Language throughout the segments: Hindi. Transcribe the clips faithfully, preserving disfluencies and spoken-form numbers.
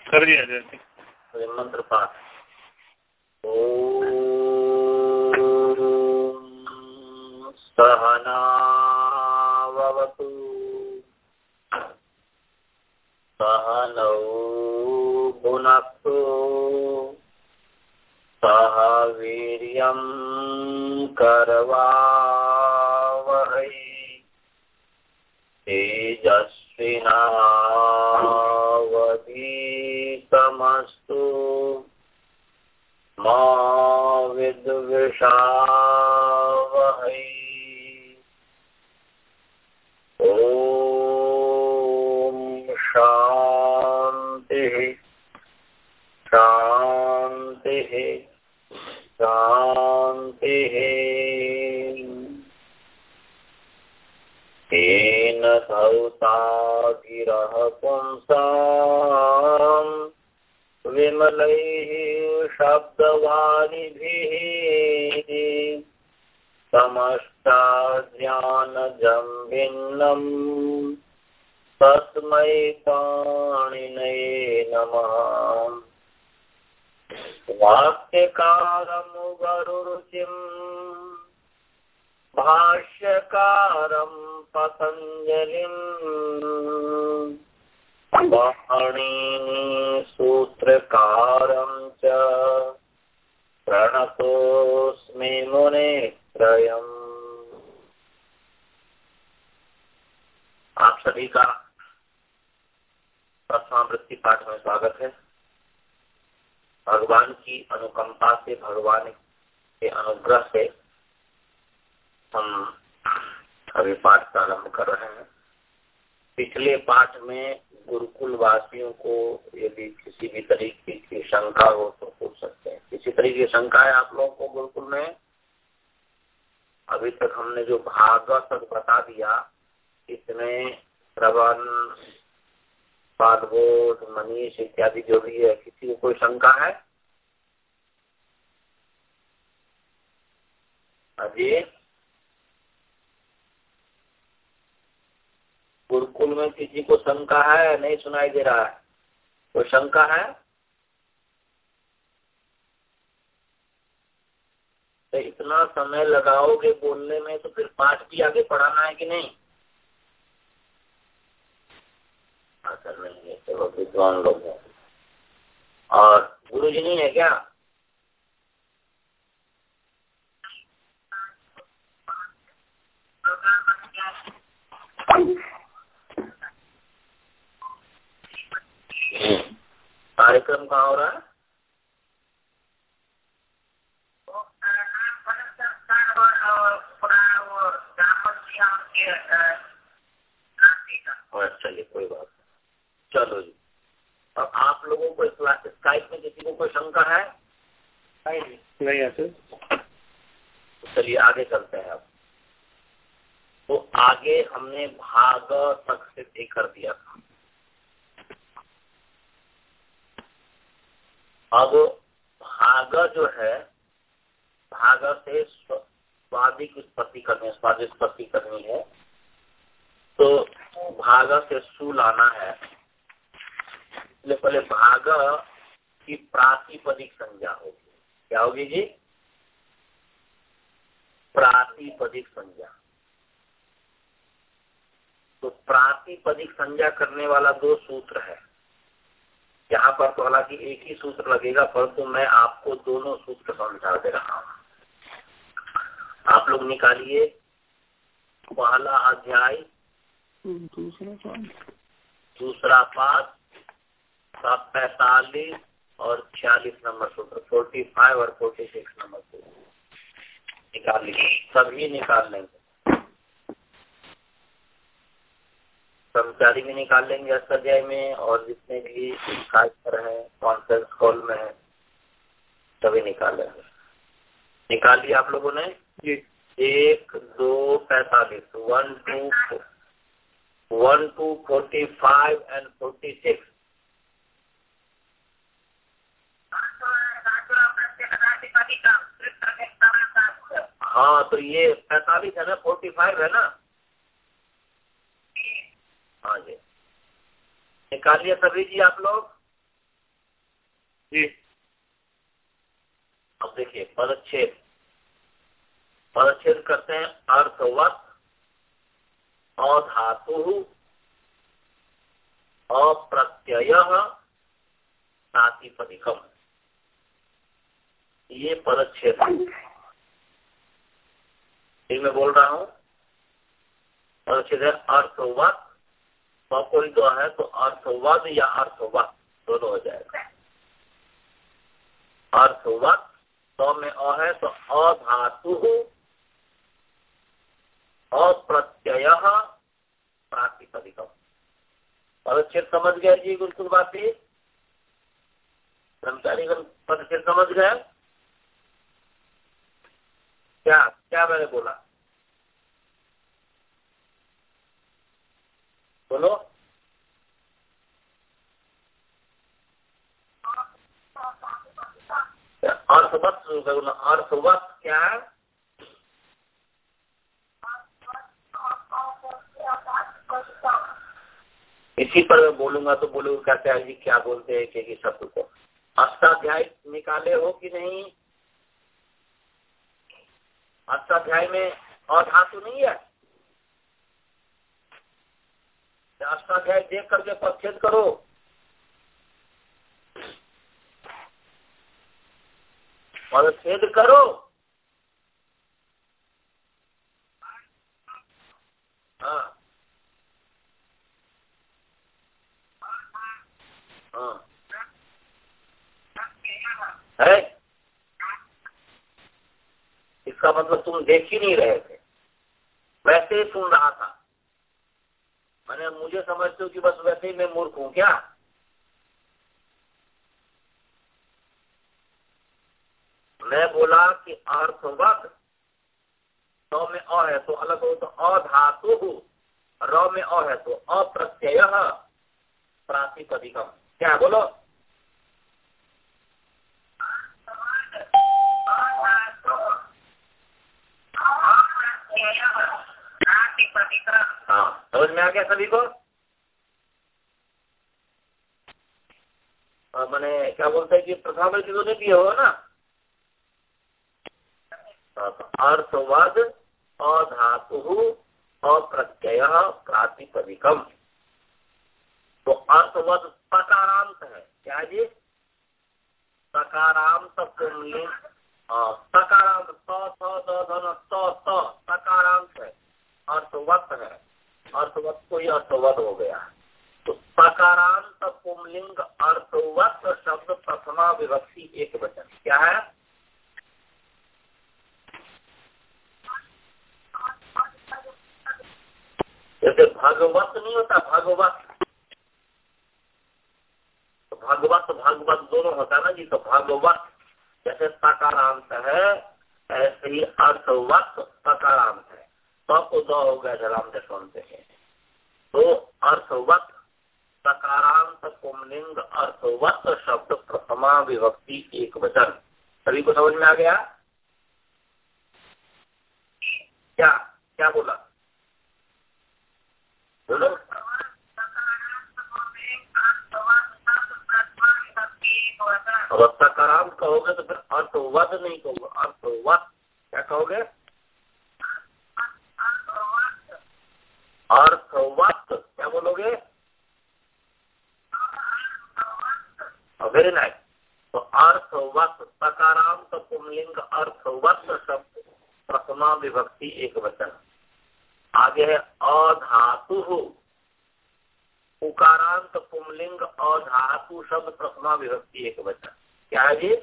कर दिया जैसे तो मंत्र पाठ। ओम सहनावतु सहनौ भुनक्तु सह वीर्यं करवावहै तेजस्विनावधीतमस्तु मा विद्विषावहै। ओम शांति शांति शांति। तेन धौताभिरः पुंसां विमलैः शब्दवारिभिः समष्टाज्ञानजं भिन्नं तस्मै पाणिनये नमः। वाक्यकारं वरुरुचिं भाष्यकारं पतंजलिं पाणिनि सूत्रकारं च प्रणतोऽस्मि मुनित्रयम्। आप सभी का प्रथमावृत्ति पाठ में स्वागत है। भगवान की अनुकंपा से, भगवान के अनुग्रह से हम अभी पाठ प्रारंभ कर रहे हैं। पिछले पाठ में गुरुकुल वासियों को यदि किसी भी तरीके की शंका हो तो पूछ सकते हैं। किसी तरीके की शंका है आप लोगों को गुरुकुल में? अभी तक हमने जो भागवत तक बता दिया, इसमें श्रवण, पाठबोध, मनीष इत्यादि जो भी है, किसी को कोई शंका है? अजी गुरुकुल में किसी को शंका है? नहीं सुनाई दे रहा है। कोई शंका है? तो इतना समय लगाओगे बोलने में तो फिर पाठ भी आगे पढ़ाना है कि नहीं? अच्छा नहीं है, चलो विद्वान लोग हैं। और गुरु जी नहीं है क्या? कार्यक्रम कहाँ हो रहा है? चलिए कोई बात नहीं, चलो जी। अब आप लोगों को स्काइप में किसी को कोई शंका है? नहीं नहीं है सर। चलिए आगे चलते हैं। अब तो आगे हमने भाग तक सिद्धि कर दिया था। अब भाग जो है, भाग से स्वादि की उत्पत्ति करनी है, स्वादि उत्पत्ति करनी है, तो भाग से सु लाना है। इसलिए पहले भाग की प्रातिपदिक संज्ञा होगी। क्या होगी जी? प्रातिपदिक संज्ञा। तो प्रातिपदिक संज्ञा करने वाला दो सूत्र है। यहाँ पर तो हालांकि एक ही सूत्र लगेगा, परंतु मैं आपको दोनों सूत्र समझा दे रहा हूँ। आप लोग निकालिए पहला अध्याय, दूसरा पाठ, दूसरा पाठ का पैतालीस और छियालीस नंबर सूत्र, फोर्टी फाइव और फोर्टी सिक्स नंबर सूत्र निकाल लीजिए। सभी निकाल लेंगे, कर्मचारी भी निकाल लेंगे अष्ट अध्याय में, और जितने भी कार्य कर रहे हैं कॉन्फ्रेंस कॉल में है सभी निकाल लेंगे। निकाल लिया आप लोगों ने? एक दो पैतालीस, one two one two forty five and forty six. हाँ तो ये पैतालीस है ना, फोर्टी फाइव है ना? हाँ जी, निकालिए सभी जी आप लोग। जी। अब देखिए पदच्छेद, पदच्छेद करते हैं अर्थवत, अधातु, अप्रत्यय, प्रातिपदिकम, ये पदच्छेद है। ठीक मैं बोल रहा हूँ, पदच्छेद है अर्थवत, तो कोई दो है तो अर्थवद या अर्थवत दोनों हो जाएगा। अर्थवत तो में अ है तो अधातु, अप्रत्यय, प्रातिपदिकम। पदच्छेद समझ गए जी? बिल्कुल बात है। कर्मचारीगण पदच्छेद समझ गए? क्या क्या मैंने बोला? बोलो। अर्थवत शुरू करो ना। अर्थवत क्या है? इसी पर मैं बोलूंगा तो बोलूंगा क्या क्या जी क्या बोलते हैं कि शब्द को। अष्टाध्याय निकाले हो कि नहीं? अष्टाध्याय में अधातु नहीं है? अष्टाध्याय देख करके पदच्छेद करो। पदच्छेद करो। हाँ हाँ है। इसका मतलब तुम देख ही नहीं रहे थे, वैसे ही सुन रहा था। मैंने मुझे समझते हो कि बस वैसे ही मैं मूर्ख हूँ क्या? मैं बोला कि अर्थवत, तो में अ है तो अलग हो तो अधातु, र में अ है तो अप्रत्यय, प्रातिपदिकम। क्या बोलो? हाँ समझ में आ गया सभी को? मैंने क्या बोलते हैं कि प्रथम की तो नहीं दिया होगा ना। अर्थवद, अधातु, अप्रत्यय, प्रातिपदिकम। तो अर्थवद सकारांत है। क्या जी? सकारांत पुंलिंग। सकारांत सकारांत है, अर्थवत है। अर्थवत को ही अर्थवत हो गया। तो सकारांत पुंलिंग अर्थवत शब्द प्रथमा विभक्ति एक वचन क्या है? जैसे भगवत नहीं होता, भगवत तो भगवत भगवत दोनों होता है ना जी। तो भगवत जैसे सकारांत है, ऐसे ही अर्थवत सकारांत है। तो को दो हो गया जलाम सुनते हैं। तो अर्थवत सकारांत पुंलिंग अर्थवत शब्द प्रथमा विभक्ति एक वचन। सभी को समझ में आ गया? क्या क्या बोला? बोलो। और सकारांत कहोगे तो फिर अर्थवत नहीं कहोगे, अर्थवत क्या कहोगे? अर्थवत क्या बोलोगे? Very nice. तो अर्थवत सकारांत पुंलिंग अर्थवत शब्द प्रथमा विभक्ति एक वचन। आगे है अधातु, उकारांत पुंलिंग अधातु शब्द प्रथमा विभक्ति एक वचन। क्या है जी?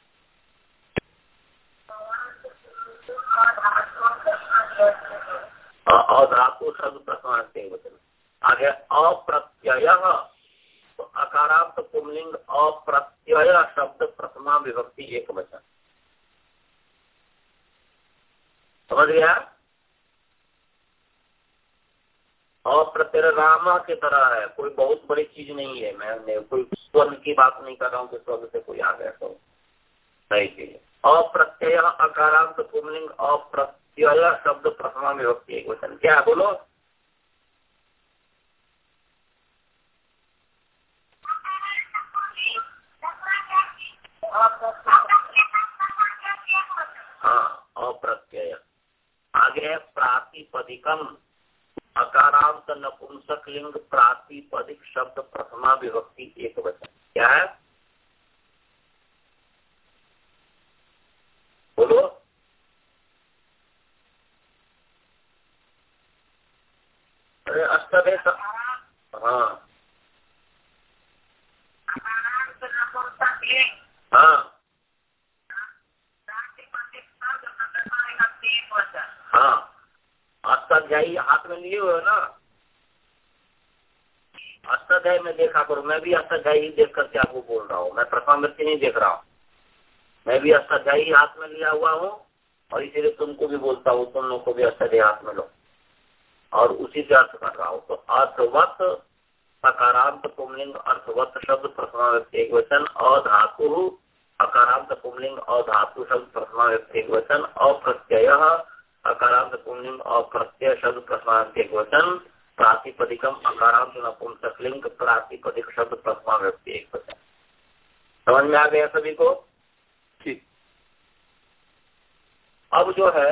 अधातु शब्द प्रथमा विभक्ति एक वचन। आगे अप्रत्यय, तो अकारांत पुंलिंग अप्रत्यय शब्द प्रथमा विभक्ति एक वचन। समझ गया? अप्रत्यय रामा की तरह है, कोई बहुत बड़ी चीज नहीं है। मैं कोई स्वर्ण की बात नहीं कर रहा हूँ कि स्वर्ण से कोई आ गया तो नहीं चाहिए। अप्रत्यय अकारांत पुंलिंग अप्रत्यय शब्द प्रथमा विभक्ति एक वचन। क्या बोलो? प्रातिपदिकम अकारांत नपुंसकलिंग प्रातिपदिक शब्द प्रथमा विभक्ति एक वचन। क्या है? बोलो। अरे अष्टवे हाँ हाँ हाँ अष्टाध्यायी हाथ में लिए हुए हो ना? अष्टाध्यायी में देखा करो। मैं भी अष्टाध्यायी देख करके आपको बोल रहा हूँ। मैं प्रथम व्यक्ति नहीं देख रहा हूँ। मैं भी अष्टाध्यायी हाथ में लिया हुआ हूँ और इसीलिए तुमको भी बोलता हूँ, तुम लोग को भी अष्टाध्यायी हाथ में लो और उसी से अर्थ कर रहा हूँ। तो अर्थवत अकारांत पुंलिंग अर्थवत शब्द प्रथमा व्यक्ति एक वचन। अधातु अकारांत पुंलिंग अधातु शब्द प्रथमा व्यक्ति एक वचन। अप्रत्यय अकारांत पुंलिंग अप्रत्यय शब्द प्रथमा व्यक्ति एक वचन। प्रातिपदिकम अकारांत नपुंसकलिंग प्रातिपदिक शब्द प्रथमा व्यक्ति एक वचन। समझ में आ गया सभी को? ठीक। अब जो है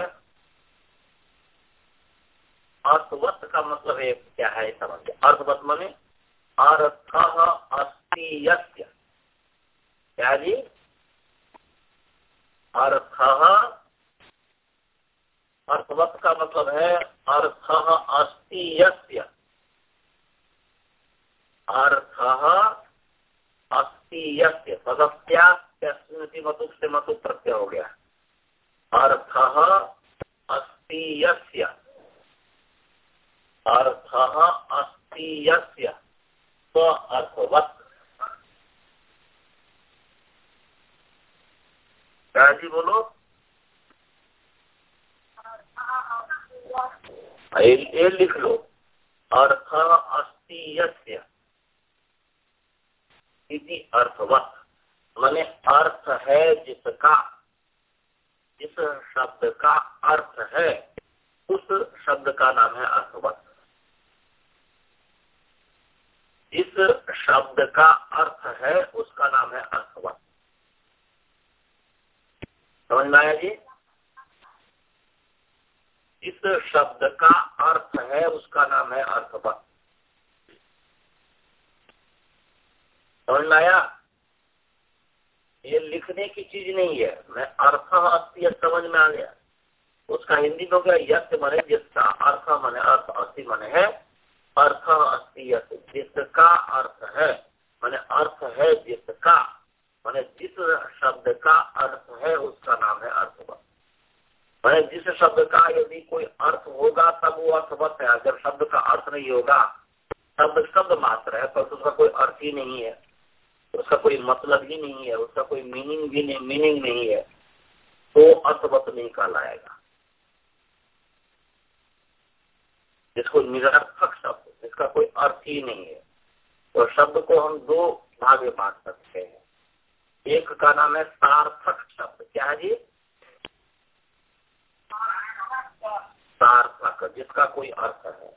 अर्थवत का मतलब है क्या है समझिए। अर्थवत माने अर्थ अस्ति यस्य। क्या जी? अर्थ अर्थवत का मतलब है अर्थ अस्ति यस्य। अर्थ अस्ति यस्य तदस्यास्ति मतुक से मतुक प्रत्यय हो गया। अर्थ अस्ति यस्य अर्थ अस्ति यस्य तो अर्थवत। क्या जी बोलो? ये लिख लो। अर्थ अस्ति यस्य इति अर्थवत माने अर्थ है जिसका, जिस शब्द का अर्थ है उस शब्द का नाम है अर्थवत। इस शब्द का अर्थ है उसका नाम है अर्थवत। समझ में आया जी? इस शब्द का अर्थ है उसका नाम है अर्थवत। समझ में आया? ये लिखने की चीज नहीं है। मैं अर्थ अस्ति समझ में आ गया। उसका हिंदी में हो गया यस्य माने जिसका, अर्थ माने अर्थ, अस्ति माने है, अर्थ अस्ति यस्य जिसका अर्थ है माने अर्थ है जिसका माने जिस शब्द का अर्थ है उसका नाम है अर्थवत। माने जिस शब्द का यदि कोई अर्थ होगा तब वो अर्थवत है। अगर शब्द का अर्थ नहीं होगा, शब्द शब्द मात्र है पर उसका कोई अर्थ ही नहीं है, उसका कोई मतलब ही नहीं है, उसका कोई मीनिंग भी नहीं मीनिंग नहीं है, तो अर्थवत नहीं कहलाएगा। जिसको निरर्थक शब्द, जिसका कोई अर्थ ही नहीं है, तो शब्द को हम दो भाग में बांट सकते हैं। एक का नाम है सार्थक शब्द। क्या है जी? सार्थक, जिसका कोई अर्थ है।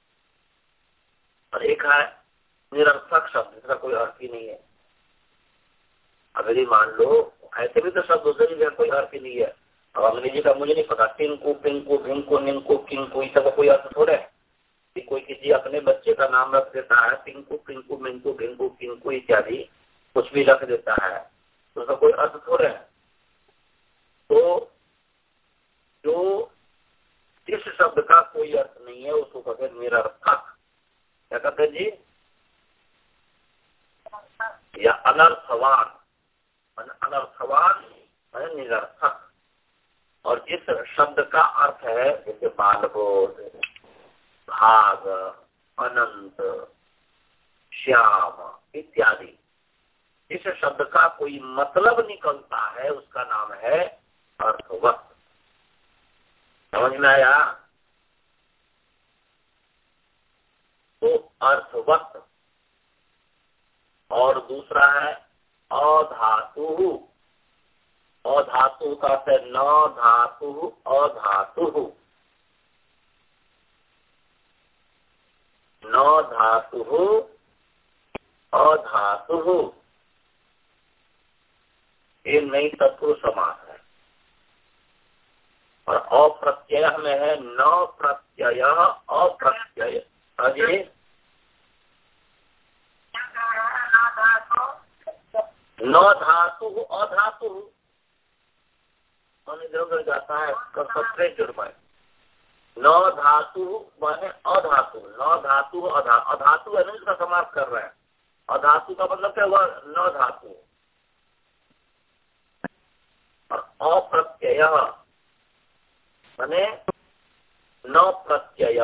और एक है निरर्थक शब्द, जिसका कोई अर्थ ही नहीं है। अगर ये मान लो ऐसे भी तो शब्द होते हैं कोई अर्थ ही नहीं है। अब अंग्रेजी का मुझे नहीं पता, टिंकू पिंकू भिंकू निंकू किंकू, इस सबका कोई अर्थ थोड़ा है कि कोई किसी अपने बच्चे का नाम रख देता है टिंकू पिंकू मिंकू भिंकू किंकू इत्यादि कुछ भी रख देता है, तो उसका कोई अर्थ थोड़ा है। तो जो जिस शब्द का कोई अर्थ नहीं है उसको कहते हैं निरर्थक। क्या कहते हैं जी? या अनर्थवान। अनर्थवान है निरर्थक। और जिस शब्द का अर्थ है जैसे बालबोध, भाग, अनंत, श्याम इत्यादि, जिस शब्द का कोई मतलब निकलता है उसका नाम है अर्थवत। समझ में आया? तो अर्थवत। और दूसरा है अधातु। अधातु का है न धातु अधातु। न धातु अधातु ये नई तत्पुरुष समास है। और अप्रत्यय में है न प्रत्यय अप्रत्यय। अजी न धातु अधातु मन इधर उधर जाता है, सत्रह जुड़ पाए। न धातु माने अधातु, न धातु अधा अधातु है ना, इसका समाप्त कर रहे हैं। अधातु का मतलब क्या हुआ? न धातु। और अप्रत्यय माने न प्रत्यय,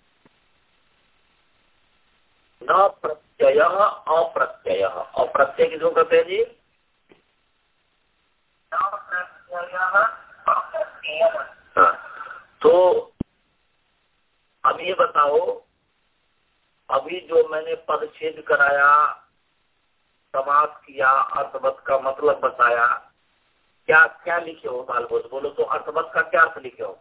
न प्रत्यय अप्रत्यय। अप्रत्यय किसको कहते हैं जी? हाँ। तो अब ये बताओ, अभी जो मैंने पदच्छेद कराया, समास किया, अर्थवत का मतलब बताया, क्या क्या लिखे हो? बाल बोल बोलो तो अर्थवत का क्या अर्थ लिखे हो?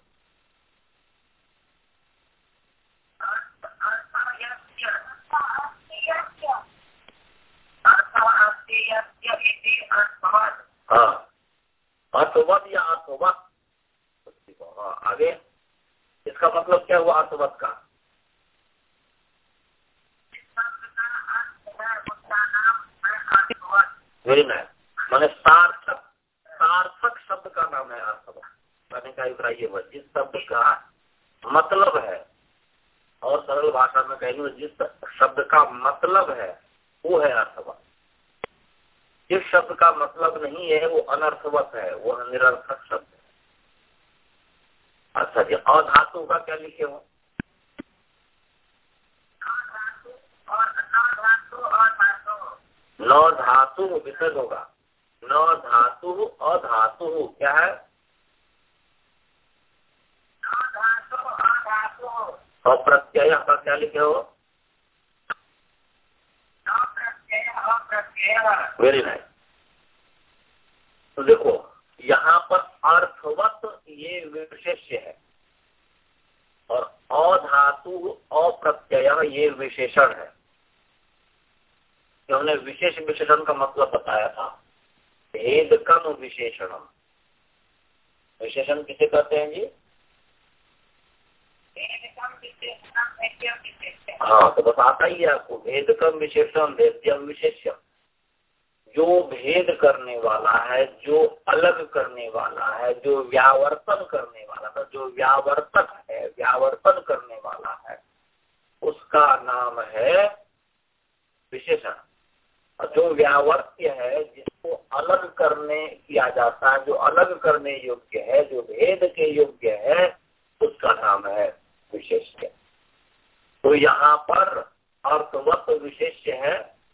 हाँ, अर्थवत या अर्थवत। हाँ, आगे इसका मतलब क्या हुआ अर्थवत का? Very nice. माने सार्थक, सार्थक शब्द का नाम है अर्थवत। कहने का अभिप्राय ये हुआ जिस शब्द का मतलब है, और सरल भाषा में कहेंगे जिस शब्द का मतलब है वो है अर्थवत। जिस शब्द का मतलब नहीं है वो अनर्थवत है, वो निरर्थक शब्द है। अच्छा जी, अधातु का क्या लिखे हो? न धातु विसर्ग होगा। न धातु अधातु क्या है? अप्रत्यय का क्या लिखे हो? Very nice. तो देखो यहाँ पर अर्थवत ये विशेष्य है और अधातु अप्रत्यय ये विशेषण है। हमने विशेष विशेषण का मतलब बताया था, भेदकम विशेषणम। विशेषण किसे कहते हैं जी? हाँ, तो बस आता ही है आपको, भेदकम विशेषण, भेद्यम विशेष्य। जो भेद करने वाला है, जो अलग करने वाला है, जो व्यावर्तन करने वाला था, जो व्यावर्तक है, व्यावर्तन करने वाला है, उसका नाम है विशेषण। और जो व्यावर्त्य है, जिसको अलग करने किया जाता है, जो अलग करने योग्य है, जो भेद के योग्य है, उसका नाम है विशेष्य। तो यहाँ पर अर्थवत विशेष्य है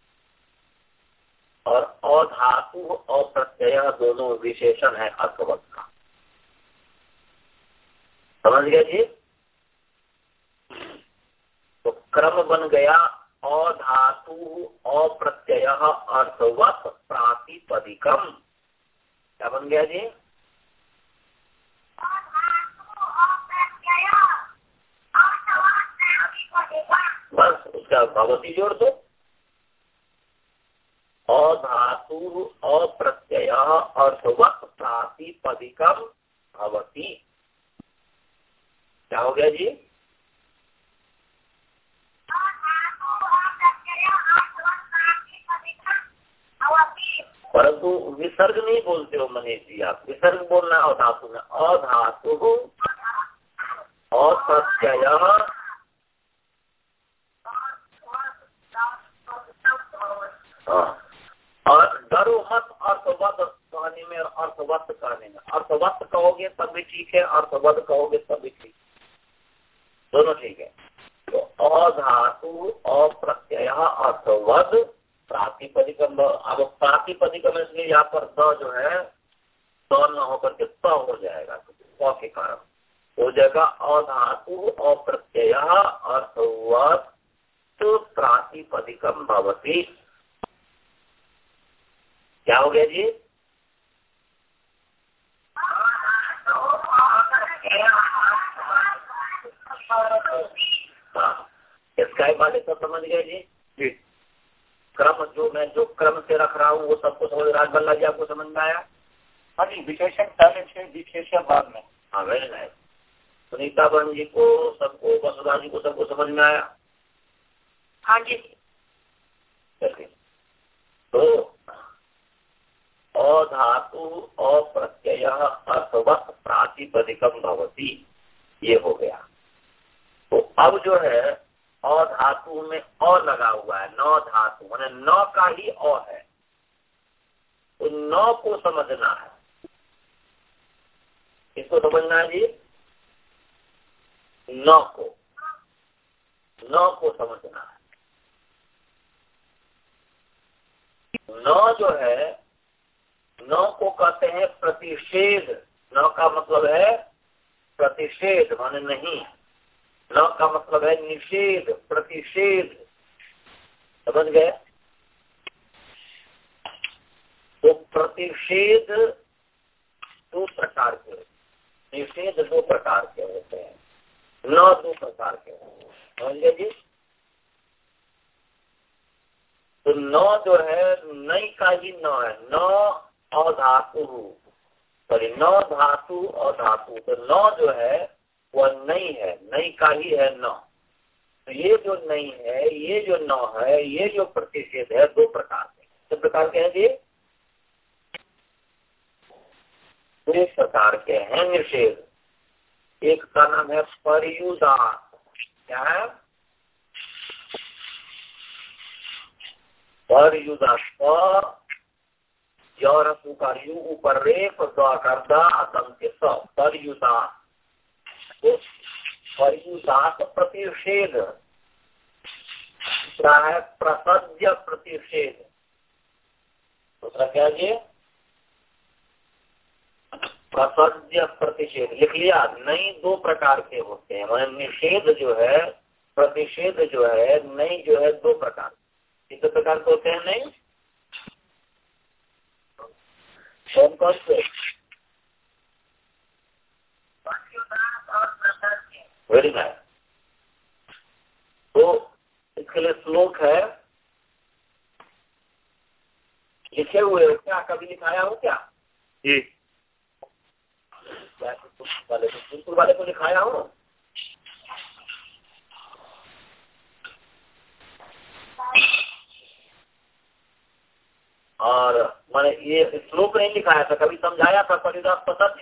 और अधातु अप्रत्यय दोनों विशेषण है अर्थवत का। समझ गए जी? तो क्रम बन गया अधातु अप्रत्यय अर्थवत प्रातिपदिकम। क्या बन गया जी? बस उसका भगवती जोड़ दो। अधातु अप्रत्यय अर्थवत प्रातिपदिकम भवति। क्या हो गया जी? परंतु विसर्ग नहीं बोलते हो मनीष जी, आप विसर्ग बोलना है अधातु में। अधातु अप्रत्यय और डरो मत अर्थवत कहने में और अर्थवत कहने में। अर्थवत कहोगे तब भी ठीक है, अर्थवत कहोगे तब भी ठीक, दोनों ठीक है। तो अधातु अप्रत्यय अर्थवत प्रातिपदिकम। अब प्रातिपदिकम इसलिए यहाँ पर द जो है द न होकर के त हो जाएगा, तो के कारण हो जाएगा अधातु अप्रत्यय अर्थवत प्रातिपदिकम भवति। क्या हो गया जी? इसका बात सब समझ गए जी? जी। क्रम जो मैं जो क्रम से रख रहा हूँ वो सबको समझ रहा है। बल्ला जी आपको समझ में आया? हाँ जी, विशेषण पहले से विशेषण बाद में। हाँ वेरी नाइस। सुनीता बहन जी को, सबको, वसुधा जी को, सबको समझ में आया? हाँ जी। तो अधातु अप्रत्यय अर्थवत् प्रातिपदिकम भवति, ये हो गया। तो अब जो है अधातु में अ लगा हुआ है, नौ धातु माने नौ का ही अ है, तो नौ को समझना है। इसको समझना है जी, नौ को, नौ को समझना है। नौ जो है, नौ को कहते हैं प्रतिषेध। नौ का मतलब है प्रतिषेध माने नहीं, नौ का मतलब है निषेध, प्रतिषेध, समझ गए? तो प्रतिषेध दो प्रकार के, निषेध दो प्रकार के होते हैं, नौ दो प्रकार के होते हैं, समझ जी? तो नौ जो है नई का ही नौ है, नौ अधातु, सॉरी नौ धातु और धातु, तो नौ जो है वह नई है, नई का ही है नौ। तो ये जो नई है, ये जो नौ है, ये जो प्रतिषेध है, दो प्रकार के, किस प्रकार के हैं जी? दो प्रकार के हैं निषेध। एक का नाम है पर्युदात, क्या है? पर्युदात, यू ऊपर रेप पर्युदात, पर्युदात प्रतिषेध, दूसरा है प्रसज्य प्रतिषेध। दूसरा क्या जी? प्रसज्य प्रतिषेध। लिख लिया? नई दो प्रकार के होते हैं, मतलब निषेध जो है, प्रतिषेध जो है, नई जो है दो प्रकार, कितने प्रकार के होते हैं नई? कौन कौन से? Very nice. तो इसके लिए श्लोक है, लिखे हुए हो क्या? कभी लिखाया हो क्या? जी। वाले को, बिल्कुल वाले को लिखाया हो? और मैंने ये श्लोक नहीं लिखाया था, कभी समझाया था परिदास पसंद,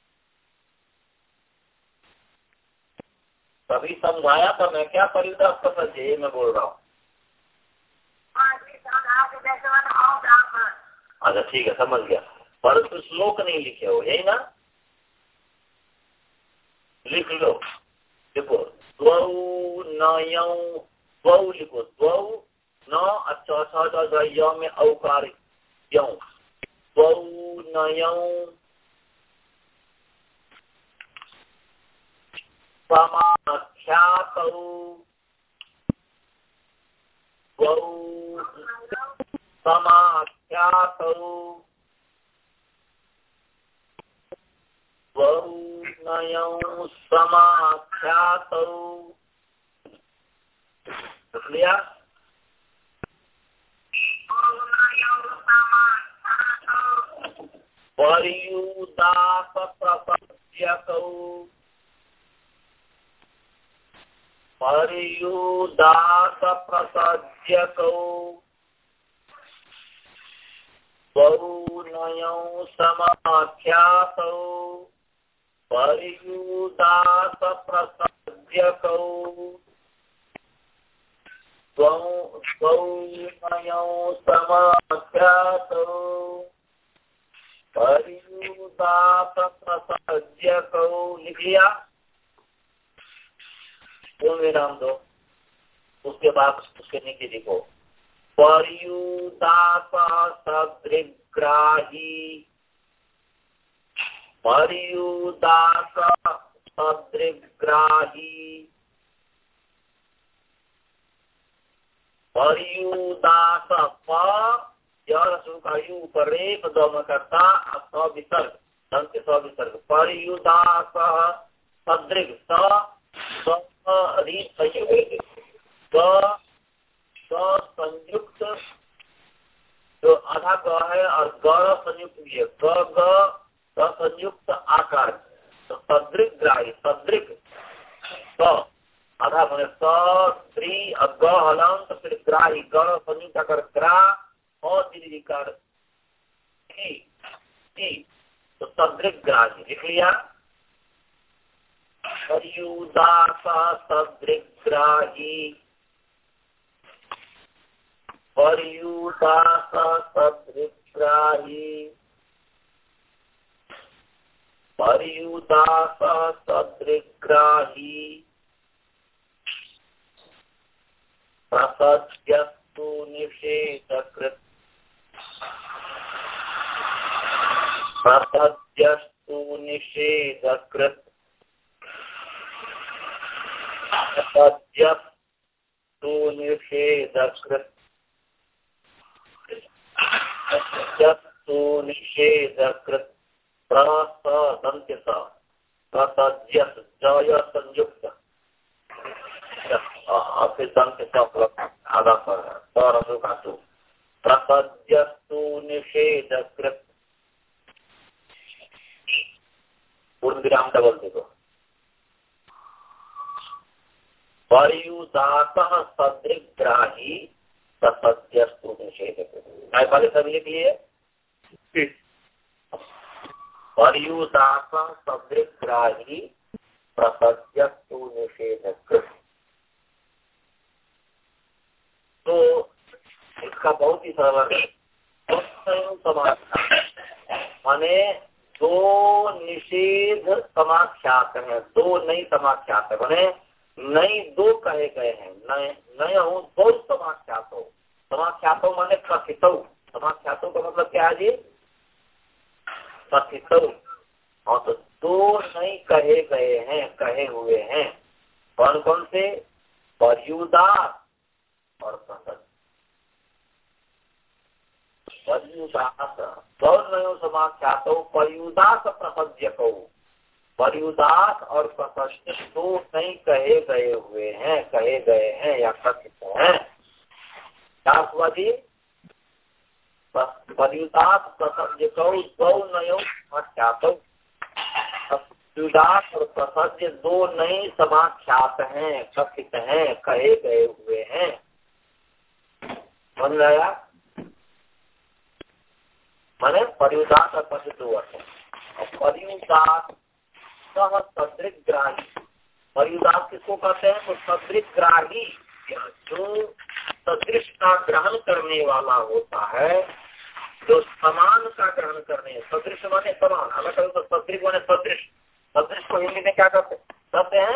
कभी समझाया था मैं क्या परिदास पसंद है, ये मैं बोल रहा हूँ। अच्छा ठीक है, समझ गया, परंतु श्लोक नहीं लिखे हो, यही ना? लिख लो, देखो द्वौ नयौ, द्वौ लिखो, द्वौ न अच्छा अच्छा य में औकार यौ, द्वौ नयौ समाख्यातौ, द्वौ समाख्यातौ, द्वौ नयौ समाख्यातौ, लिया? पर्युदात प्रसज्यकौ, पर्युदात प्रसज्यकौ, द्वौ नयौ समाख्यातौ, पर्युदात प्रसज्यकौ, द्वौ नयौ समाख्यातौ, पर्युदात प्रसज्यकौ। लिख लिया? पूर्ण विराम दो, उसके बाद उसके नीचे लिखो पर्युदात सदृग्राही, पर्युदात सदृग्राही, पर्युदात प यू ऊपर एक दोम करता विसर्ग, धन के सौ विसर्ग, पर्युदात सदृग संयुक्त, जो आधा ग है और ग संयुक्त भी है, ग ग संयुक्त आकार, तो सदृक ग्राही, सदृक स आधा बने स्त्री अग हलंत फिर ग्राही गण सनी का कर ग्रा और दीदी कर तो सदृक ग्राही लिख लिया। पर्युदास सदृक ग्राही, पर्युदास सदृक ग्राही, पर्युदास सदृक ग्राही, प्रसज्यस्तु निषेधकृत्, प्रसज्यस्तु निषेधकृत्, प्रसज्यस्तु निषेधकृत्, प्रसज्यस्तु निषेधकृत्, प्रसदन्त्यस प्रसज्यस जय संयुक्त फिर दंत आधा पर प्रसज्यस्तु निषेधकृत्, पूर्ण विराम डबल देखो। पर्युदासः सदृक् ग्राही प्रसज्यस्तु निषेधकृत्, पहले सभी लिख लिए। पर्युदासः सदृक् ग्राही प्रसज्यस्तु निषेधकृत्। तो इसका बहुत ही सरल समाख्या माने दो निषेध समाख्यात है, दो नई समाख्यात है, माने नई दो कहे गए हैं, नए नए हो दो समाख्यातो, समाख्यातो माने कथितो, समाख्यातो का मतलब क्या है जी? कथितो। और तो दो नई कहे गए हैं, कहे हुए हैं, कौन कौन से? पर्युदास और प्रसज्य। पर्युदास गौर समाख्यातो पर्युदास प्रसज्य को, पर्युदास और प्रसज्य दो नहीं कहे गए हुए हैं, कहे गए हैं या कथित हैं। क्या हुआ जी? पर्युदास प्रसज्य को दो नयो समाख्यातो, पर्युदास और प्रसज्य दो नई समाख्यात हैं, कथित हैं, कहे गए हुए हैं। समझ आया? माने पर्युदास और प्रसज्य दो अर्थ है। पर्युदास सह सदृक् ग्राही, पर्युदास किसको कहते हैं? तो सदृक् ग्राही, जो सदृश का ग्रहण करने वाला होता है, जो समान का ग्रहण करने, सदृश माने समान, अलग अलग तो सदृश माने सदृश, सदृश को हिंदी में क्या कहते कहते हैं?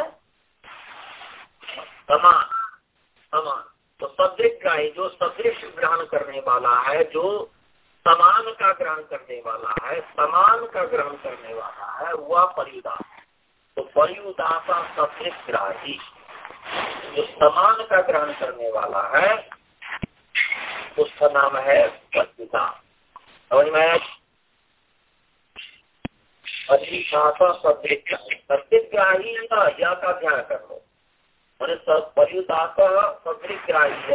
समान, समान। तो सदृश ग्राही जो सदृश ग्रहण करने वाला है, जो समान का ग्रहण करने वाला है, समान का ग्रहण करने वाला है, वह पर्युदास। तो पर्युदास सदृश ग्राही जो समान का ग्रहण करने वाला है, उसका नाम है पर्युदास। समझ में? सदृश ग्राही या का ध्यान कर लो, मैंने पर्युदास सदृश ग्राही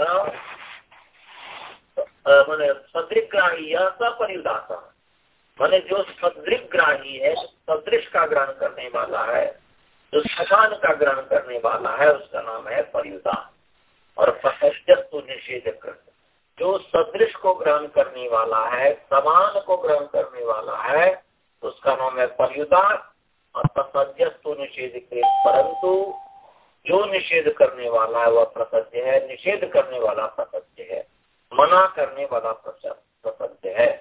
मैंने सदृश ग्राही सपर्युदास, मैंने जो सदृश ग्राही है, सदृश का ग्रहण करने वाला है, जो समान का ग्रहण करने वाला है, उसका नाम है पर्युदास। और प्रसज्यस्तु निषेधकृत्, जो सदृश को ग्रहण करने वाला है, समान को ग्रहण करने वाला है, उसका नाम है पर्युदास। और प्रसज्यस्तु निषेधकृत्, परंतु जो निषेध करने वाला है वह प्रसज्य है, निषेध करने वाला प्रसज्य है, मना करने वाला प्रसज्य है।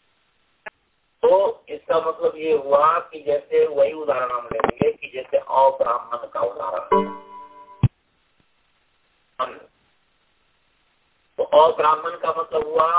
तो इसका मतलब ये हुआ कि जैसे वही उदाहरण हम लेंगे कि जैसे अब्राह्मण का उदाहरण, तो अब्राह्मण का मतलब हुआ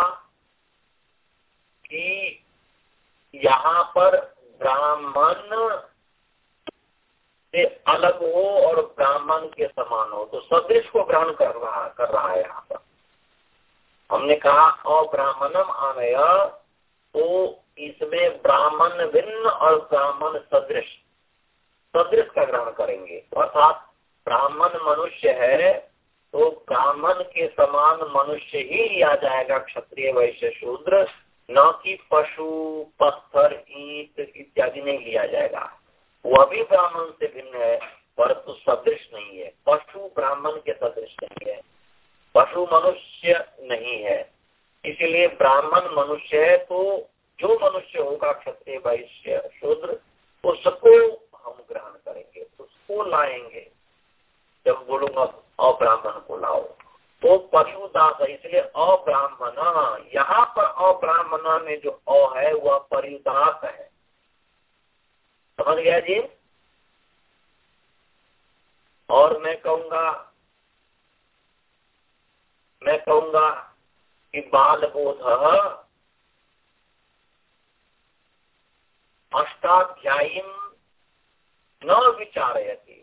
कि यहाँ पर ब्राह्मण से अलग हो और ब्राह्मण के समान हो, तो सदृश को ग्रहण कर रहा कर रहा है। यहाँ पर हमने कहा अब्राह्मणम आनय, तो इसमें ब्राह्मण भिन्न और ब्राह्मण सदृश, सदृश का ग्रहण करेंगे। अर्थात ब्राह्मण मनुष्य है तो ब्राह्मण के समान मनुष्य ही लिया जाएगा, क्षत्रिय वैश्य शूद्र, न कि पशु पत्थर ईंट इत्यादि नहीं लिया जाएगा। वह भी ब्राह्मण से भिन्न है परंतु सदृश नहीं है। पशु ब्राह्मण के सदृश नहीं है, पशु मनुष्य नहीं है, इसलिए ब्राह्मण मनुष्य है तो जो मनुष्य होगा क्षत्रिय वैश्य शूद्र उसको हम ग्रहण करेंगे, उसको लाएंगे। जब बोलूंगा अब्राह्मण को लाओ तो पशु दास है, इसलिए अब्राह्मण। यहाँ पर अब्राह्मण में जो अ है वह परिदास है। समझ गया जी। और मैं कहूंगा मैं कहूंगा कि बाल बोध अष्टाध्यायी न विचारयति,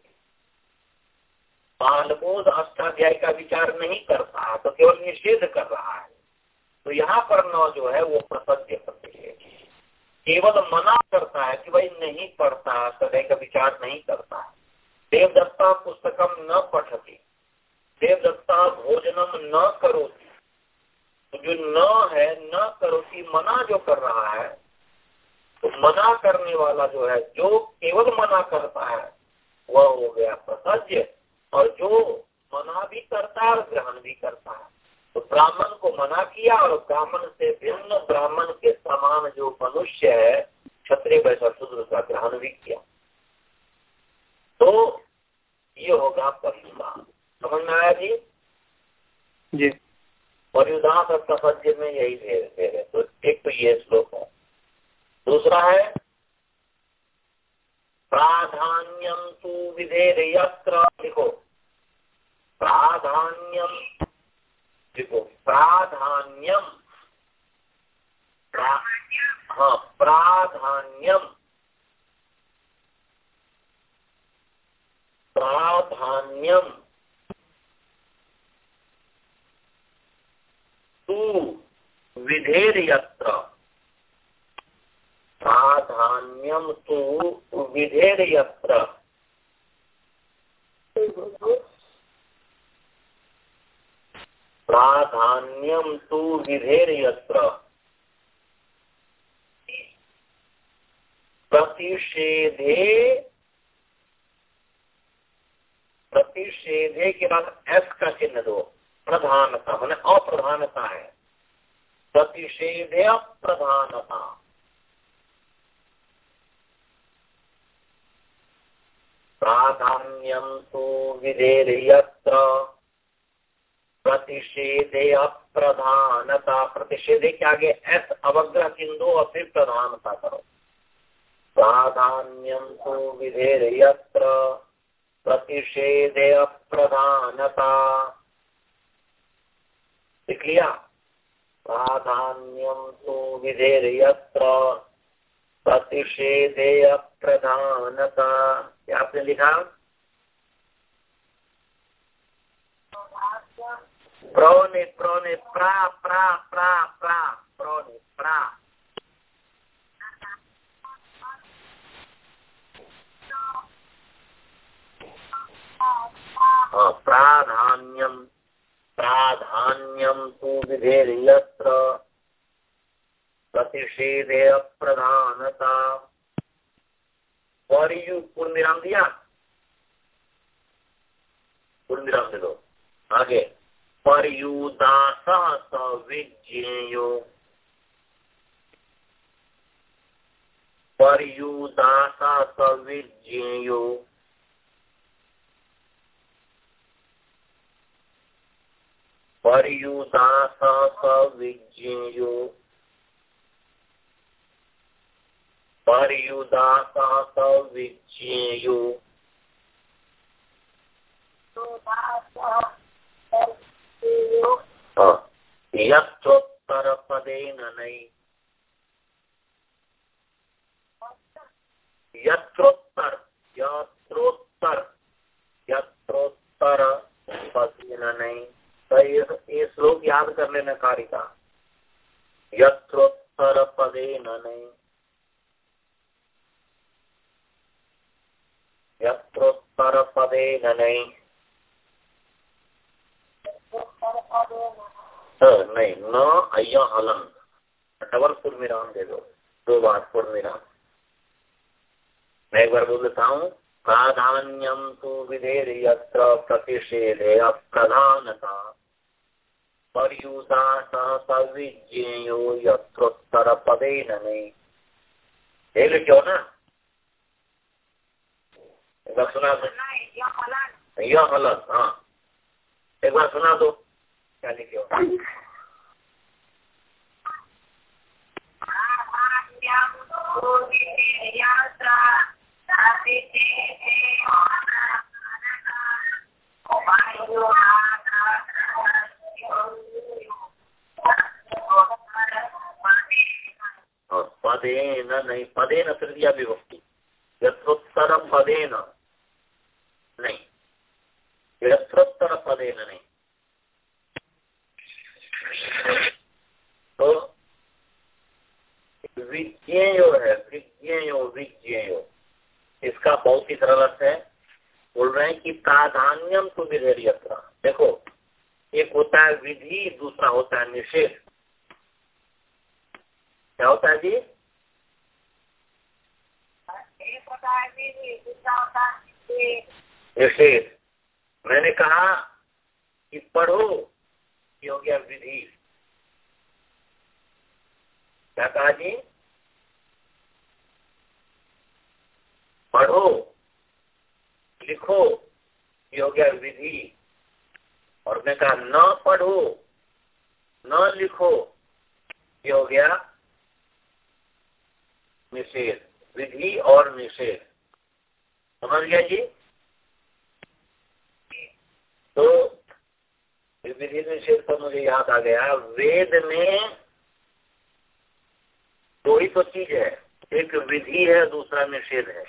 बालबोध अष्टाध्यायी का विचार नहीं करता है तो केवल निषेध कर रहा है। तो यहाँ पर न जो है वो प्रसज्य प्रतिषेध, केवल मना करता है कि भाई नहीं पढ़ता, अष्टाध्यायी का विचार नहीं करता है। देवदत्ता पुस्तकम न पठति, देवदत्ता भोजनम न करोति, तो जो न है न करोति मना जो कर रहा है, तो मना करने वाला जो है, जो केवल मना करता है वह हो गया प्रसज्य, और जो मना भी करता है और ग्रहण भी करता है। तो ब्राह्मण को मना किया और ब्राह्मण से भिन्न ब्राह्मण के समान जो मनुष्य है क्षत्रिय वैश्य शूद्र का ग्रहण भी किया, तो ये होगा परियुदास। समझ में आया जी? जी। परियुदास और प्रसज्य में यही भेद है। तो एक तो ये श्लोक है। दूसरा है प्राधान्यम तु विधेर यत्र, लिखो प्राधान्यम, लिखो प्राधान्यम, प्रा, हाँ प्राधान्यम, प्राधान्यम तु विधेर यत्र, प्राधान्यम तु विधेर यत्र, प्राधान्यम तु विधेर यत्र प्रतिषेधे, प्रतिषेधे के बाद एस का चिन्ह दो, प्रधानता माने अप्रधानता है, प्रतिषेधे अप्रधानता, प्राधान्यम तु विधेर यत्र प्रतिषेधे अप्रधानता, प्रतिषेधे के आगे एस अवग्रह चिन्ह दो और फिर प्रधानता करो। प्राधान्यम तु विधेर यत्र प्रतिषेधे अप्रधानता, लिख लिया? प्राधान्यम तु विधेर यत्र प्रतिषेधे अप्रधानता, क्या आपने लिखा? प्रोने प्रोने प्रा प्रा प्रा प्रा प्रोने प्रा, हाँ प्राधान्यम, प्राधान्यम तु विधेर यत्र प्रतिषेधे अप्रधानता। परियु पूर्ण विराम दिया, पूर्ण विराम दे दो। आगे पर्युदासः सविज्ञेयो, पर्युदासः सविज्ञेयो, पर्युदासः सविज्ञेयो, पर्युदासः सविज्ञेयो, यत्रोत्तर पदेन नै, यत्रोत्तर, यत्रोत्तर, यत्रोत्तर पदेन नै। तो ये श्लोक याद कर लेना कारिका, यत्रोत्तर पदेन नै, यत्रोत्तर पदेन नै, नहीं न अय्या हलन, डबल पूर्ण विराम दे दो, दो बार पूर्ण विराम। मैं एक बार बोल देता हूँ। प्राधान्यम तो विधेर यत्र प्रतिषेधे अप्रधानता पर्युदा सविज्ञेयो यत्रोत्तर पदेन नहीं। ये लिखो ना, एक बार सुना दो। यह गलत, हाँ एक बार सुना दो क्या लिखे हो। पदेन नहीं, पदेन तृतीया विभक्ति, यत्रोत्तर पदेन नहीं, यत्रोत्तर पदेन नहीं। तो विज्ञेयो है, विज्ञेयो विज्ञेयो, इसका बहुत ही सरल अर्थ है। बोल रहे हैं कि प्राधान्यम तो विधेय यत्र। देखो, एक होता है विधि, दूसरा होता है निषेध। क्या होता है जी? एक होता है विधि, दूसरा होता है निषेध। मैंने कहा कि पढ़ो, ये हो गया विधि। क्या कहा जी? पढ़ो, लिखो, ये हो गया विधि। और मैं कहा न पढ़ो, न लिखो, ये हो गया निषेध। विधि और निषेध, समझ गया जी? तो विधि निषेध पर मुझे याद आ गया, वेद में दो ही तो चीज है, एक विधि है, दूसरा निषेध है।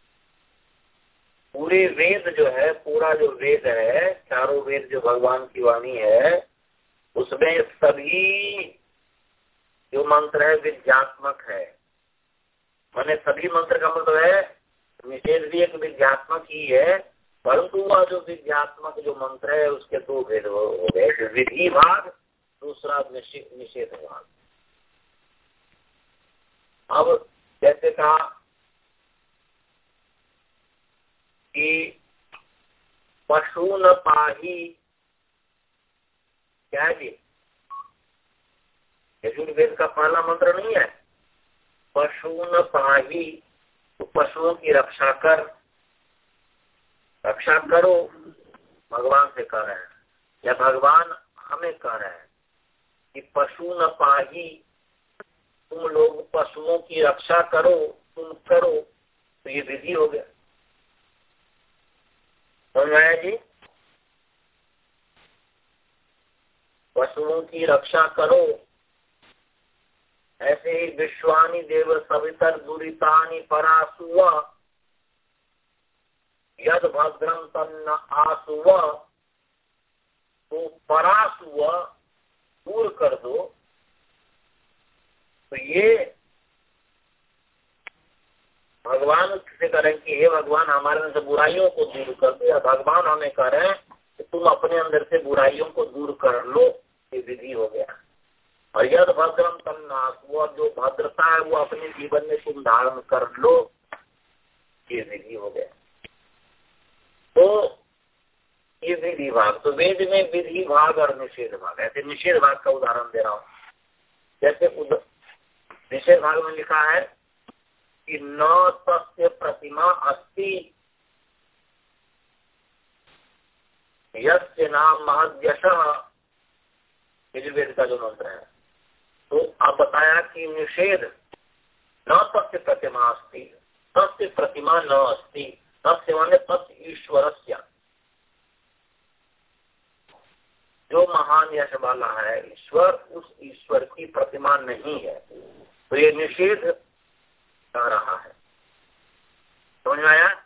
पूरे वेद जो है, पूरा जो वेद है, चारों वेद जो भगवान की वाणी है, उसमें सभी जो मंत्र है विद्यात्मक है। माने सभी मंत्र का मतलब है, निषेध भी एक विद्यात्मक ही है, परंतु वह जो विद्यात्मक जो मंत्र है उसके दो भेद हो गए, विधि भाग, दूसरा निषेध भाग। अब जैसे कहा कि पशु न पाही, क्या है जी? यजुर्वेद का पहला मंत्र नहीं है, पशु न पाही, तो पशुओं की रक्षा कर, रक्षा करो, भगवान से कह रहे हैं, या भगवान हमें कह रहे हैं कि पशु न पाही, तुम लोग पशुओं की रक्षा करो, तुम करो। तो ये विधि हो गया। समझ आया जी? पशुओं की रक्षा करो। ऐसे ही विश्वानि देव सवितर दुरितानि परासुव यद भद्रम तन्न आसुव, तो परासुव दूर कर दो। तो ये भगवान से करें कि हे भगवान हमारे अंदर से बुराइयों को दूर कर दो, या भगवान हमें करें कि तुम अपने अंदर से बुराइयों को दूर कर लो। ये विधि हो गया। और यद भद्रम तन्नास, वो जो भद्रता है वो अपने जीवन में तुम धारण कर लो, ये विधि हो गया। तो ये विधि भाग, तो वेद में विधि भाग और निषेध भाग। ऐसे निषेध भाग का उदाहरण दे रहा हूँ। जैसे निषेध भाग में लिखा है कि न तस्य प्रतिमा अस्ति यस्य नाम महद्यशः, यजुर्वेद का जो मंत्र है। तो आप बताया कि निषेध न तस्य प्रतिमा अस्ति, तस्य प्रतिमा न अस्ति, तस्य माने तस्य ईश्वरस्य, जो महान यश वाला है ईश्वर, उस ईश्वर की प्रतिमा नहीं है। तो ये निषेध कर रहा है। समझ में आया?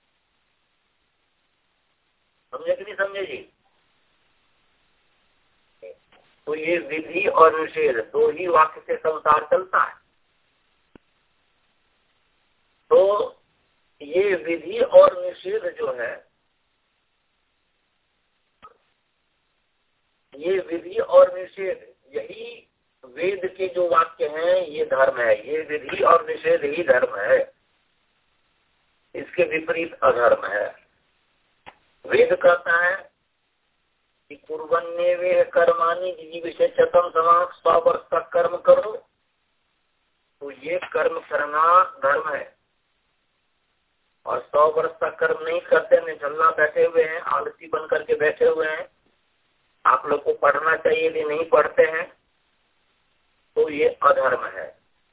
समझे कि नहीं समझे जी? तो ये विधि और निषेध दो ही वाक्य से संसार चलता है। तो ये विधि और निषेध जो है, ये विधि और निषेध, यही वेद के जो वाक्य हैं, ये धर्म है। ये विधि और निषेध ही धर्म है। इसके विपरीत अधर्म है। वेद कहता है कि कुर्वन्ये वे कर्माणि विशेषतम समाज सौ वर्ष तक कर्म करो, तो ये कर्म करना धर्म है। और सौ वर्ष तक कर्म नहीं करते, निझल्ला बैठे हुए हैं, आलसी बन करके बैठे हुए हैं, आप लोग को पढ़ना चाहिए यदि नहीं पढ़ते हैं तो ये अधर्म है।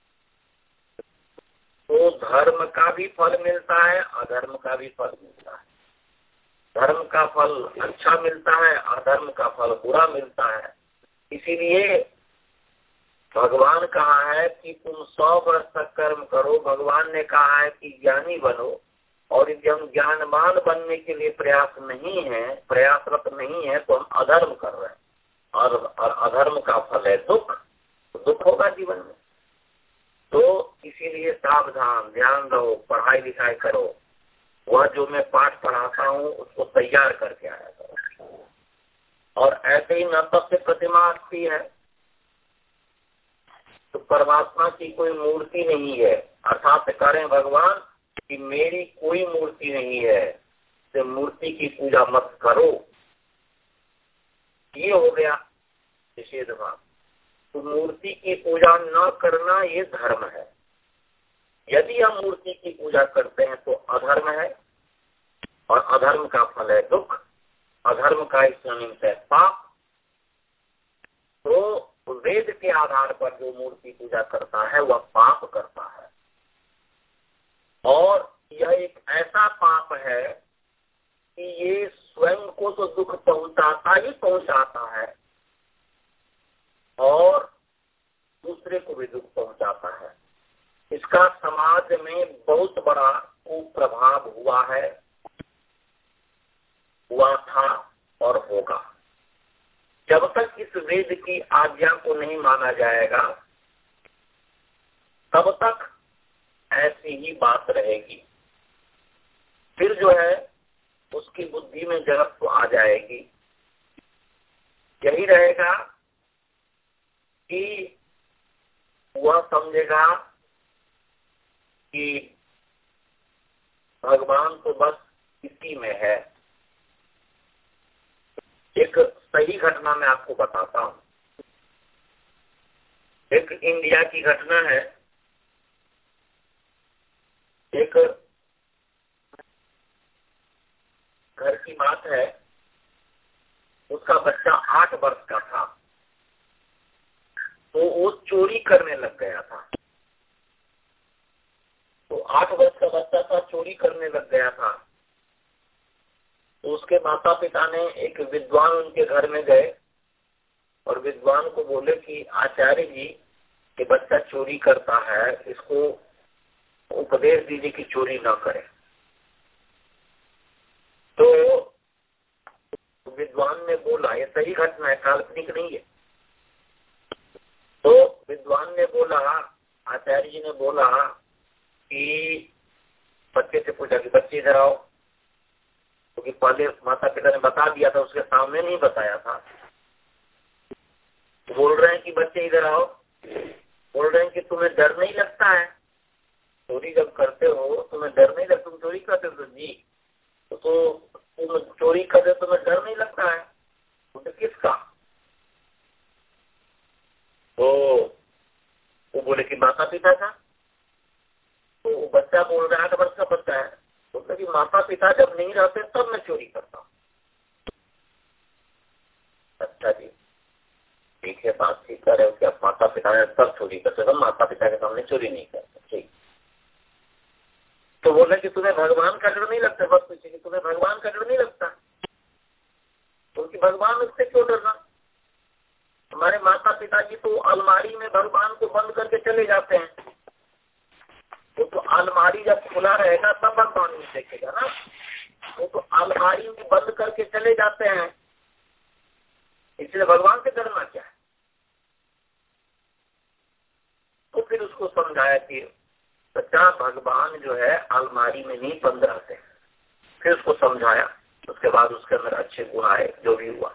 तो धर्म का भी फल मिलता है, अधर्म का भी फल मिलता है। धर्म का फल अच्छा मिलता है, अधर्म का फल बुरा मिलता है। इसीलिए भगवान कहा है कि तुम सौ वर्ष तक कर्म करो। भगवान ने कहा है कि ज्ञानी बनो, और यदि हम ज्ञानवान बनने के लिए प्रयास नहीं है, प्रयासरत नहीं है, तो हम अधर्म कर रहे हैं, और, और अधर्म का फल है दुख। तो दुख होगा जीवन में। तो इसीलिए सावधान, ध्यान रहो, पढ़ाई लिखाई करो। वह जो मैं पाठ पढ़ाता हूँ उसको तैयार करके आया करो। और ऐसे ही न तब से प्रतिमा आती है, तो परमात्मा की कोई मूर्ति नहीं है। अर्थात करें भगवान कि मेरी कोई मूर्ति नहीं है, तो मूर्ति की पूजा मत करो। ये हो गया निषेध भाव। तो मूर्ति की पूजा न करना ये धर्म है। यदि हम मूर्ति की पूजा करते हैं तो अधर्म है, और अधर्म का फल है दुख, अधर्म का निमित्त है पाप। तो वेद के आधार पर जो मूर्ति पूजा करता है वह पाप करता है, और यह एक ऐसा पाप है कि ये स्वयं को तो दुख पहुंचाता ही पहुंचाता है, और दूसरे को भी दुख पहुंचाता है। इसका समाज में बहुत बड़ा कुप्रभाव हुआ है, हुआ था और होगा। जब तक इस वेद की आज्ञा को नहीं माना जाएगा तब तक ऐसी ही बात रहेगी। फिर जो है उसकी बुद्धि में जड़त्व आ जाएगी। यही रहेगा कि वह समझेगा कि भगवान तो बस इसी में है। एक सही घटना मैं आपको बताता हूँ। एक इंडिया की घटना है। एक घर की बात है, उसका बच्चा आठ वर्ष का था, तो वो चोरी करने लग गया था। तो आठ वर्ष का बच्चा था, चोरी करने लग गया था। तो उसके माता पिता ने एक विद्वान उनके घर में गए और विद्वान को बोले कि आचार्य जी कि बच्चा चोरी करता है, इसको उपदेश दीजिए कि चोरी न करे। तो विद्वान ने बोला, ये सही घटना है, काल्पनिक नहीं है। तो विद्वान ने बोला, आचार्य जी ने बोला कि बच्चे से पूछा कि बच्चे इधर आओ, क्योंकि तो पहले माता पिता ने बता दिया था, उसके सामने नहीं बताया था। तो बोल रहे हैं कि बच्चे इधर आओ, बोल रहे हैं कि तुम्हें डर नहीं लगता है, चोरी जब करते हो तुम्हें डर नहीं लगता? तुम चोरी करते हो? तो जी। तो, तो तुम चोरी करते हो तुम्हें डर नहीं लगता है? तो किसका? तो वो बोले कि माता पिता का। तो वो बच्चा बोल रहा है, आठ वर्ष का बच्चा है, तो कभी माता पिता जब नहीं रहते तब मैं चोरी करता हूँ। अच्छा जी, ठीक है, बात ठीक कर रहे हो कि आप माता पिता ने तब चोरी करते, तो माता पिता के सामने चोरी नहीं करते। ठीक। तो बोले कि तुम्हें भगवान का डर नहीं लगता? बस पूछे कि तुम्हें भगवान का डर नहीं लगता? क्योंकि तो भगवान उससे क्यों डरना? हमारे माता पिता जी तो अलमारी में भगवान को बंद करके चले जाते हैं। वो तो अलमारी जब खुला रहेगा तब भगवान नहीं देखेगा ना। वो तो अलमारी में बंद करके चले जाते हैं, इसलिए भगवान से डरना क्या है? तो फिर उसको समझाया कि बच्चा, भगवान जो है अलमारी में नहीं बंद रहते। फिर उसको समझाया, उसके बाद उसके अंदर अच्छे गुण आए, जो भी हुआ।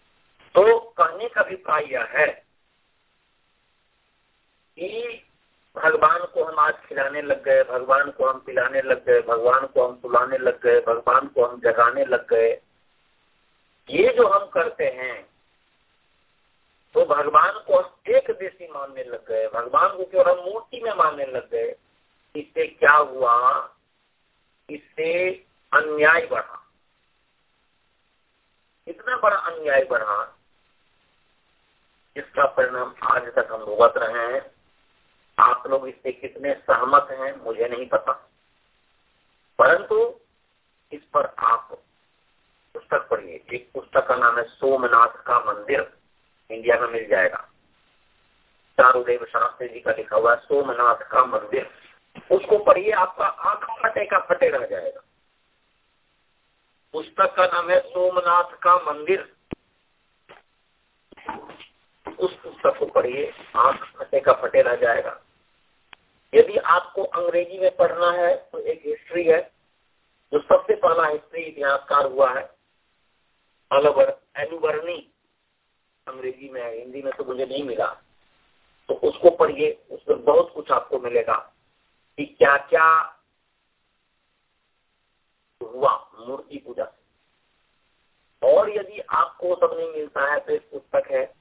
तो कहने का अभिप्राय यह है कि भगवान को हम आज खिलाने लग गए, भगवान को हम पिलाने लग गए, भगवान को हम सुलाने लग गए, भगवान को हम जगाने लग गए, ये जो हम करते हैं तो भगवान को हम एक देशी मानने लग गए, भगवान को केवल हम मूर्ति में मानने लग गए। इससे क्या हुआ? इससे अन्याय बढ़ा, इतना बड़ा अन्याय बढ़ा इसका परिणाम आज तक हम भुगत रहे हैं। आप लोग इससे कितने सहमत हैं मुझे नहीं पता, परंतु इस पर आप पुस्तक पढ़िए। एक पुस्तक का नाम है सोमनाथ का मंदिर, इंडिया में मिल जाएगा। चारुदेव शास्त्री जी का लिखा हुआ है सोमनाथ का मंदिर, उसको पढ़िए, आपका आंख फटे का फटे रह जाएगा। पुस्तक का नाम है सोमनाथ का मंदिर, उस पुस्तक को पढ़िए, आंख फटे का फटे रह जाएगा। यदि आपको अंग्रेजी में पढ़ना है तो एक हिस्ट्री है, जो सबसे पहला हिस्ट्री इतिहासकार हुआ है एलुबर्नी, अंग्रेजी में है, हिंदी में तो मुझे नहीं मिला, तो उसको पढ़िए। उसमें बहुत कुछ आपको मिलेगा कि क्या क्या हुआ मूर्ति पूजा से। और यदि आपको सब नहीं मिलता है तो एक पुस्तक है,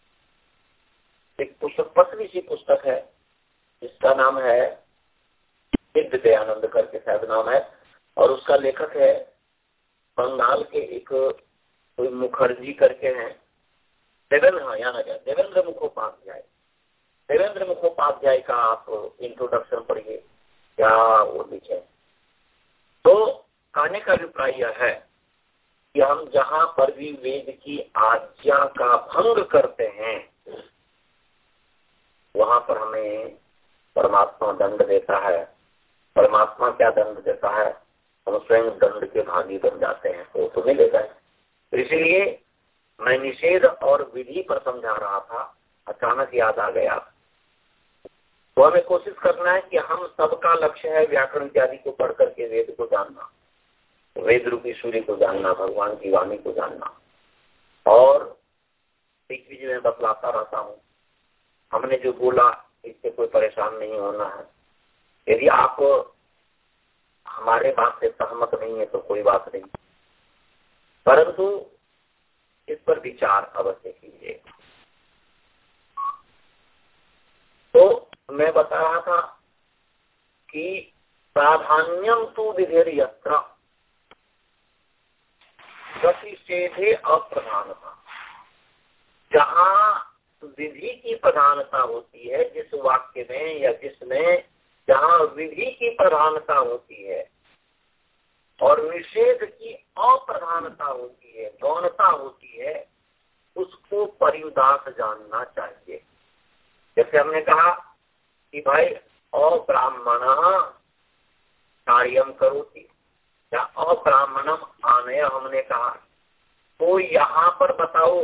एक पुस्तक पतली सी पुस्तक है जिसका नाम है सिद्ध दयानंद करके शायद नाम है, और उसका लेखक है बंगाल के एक कोई मुखर्जी करके हैं, देवेंद्र, हाँ याद आ गया, देवेंद्र मुखोपाध्याय। देवेंद्र मुखोपाध्याय का आप इंट्रोडक्शन पढ़िए, क्या वो लिखे। तो कहने का अभिप्राय यह है कि हम जहां पर भी वेद की आज्ञा का भंग करते हैं वहां पर हमें परमात्मा दंड देता है। परमात्मा क्या दंड देता है? हम स्वयं दंड के भागी बन जाते हैं, तो तुम्हें लेता है। तो इसीलिए मैं निषेध और विधि पर समझा रहा था, अचानक याद आ गया। तो हमें कोशिश करना है कि हम सबका लक्ष्य है व्याकरण इत्यादि को पढ़ करके वेद को जानना, वेद रूपी सूर्य को जानना, भगवान की वाणी को जानना। और बीच बीच में बतलाता रहता हूँ, हमने जो बोला इससे कोई परेशान नहीं होना है। यदि आप हमारे बात से सहमत नहीं है तो कोई बात नहीं, परंतु इस पर विचार अवश्य कीजिए। तो मैं बता रहा था कि प्राधान्यम तो विधेर यत्र प्रतिषेधे अप्रधानता, जहां विधि की प्रधानता होती है, जिस वाक्य में या जिसमें जहां विधि की प्रधानता होती है और निषेध की अप्रधानता होती है, गौणता होती है, उसको पर्युदास जानना चाहिए। जैसे हमने कहा कि भाई अब्राह्मणः कार्यम करोति या अब्राह्मणम आनय, हमने कहा। तो यहाँ पर बताओ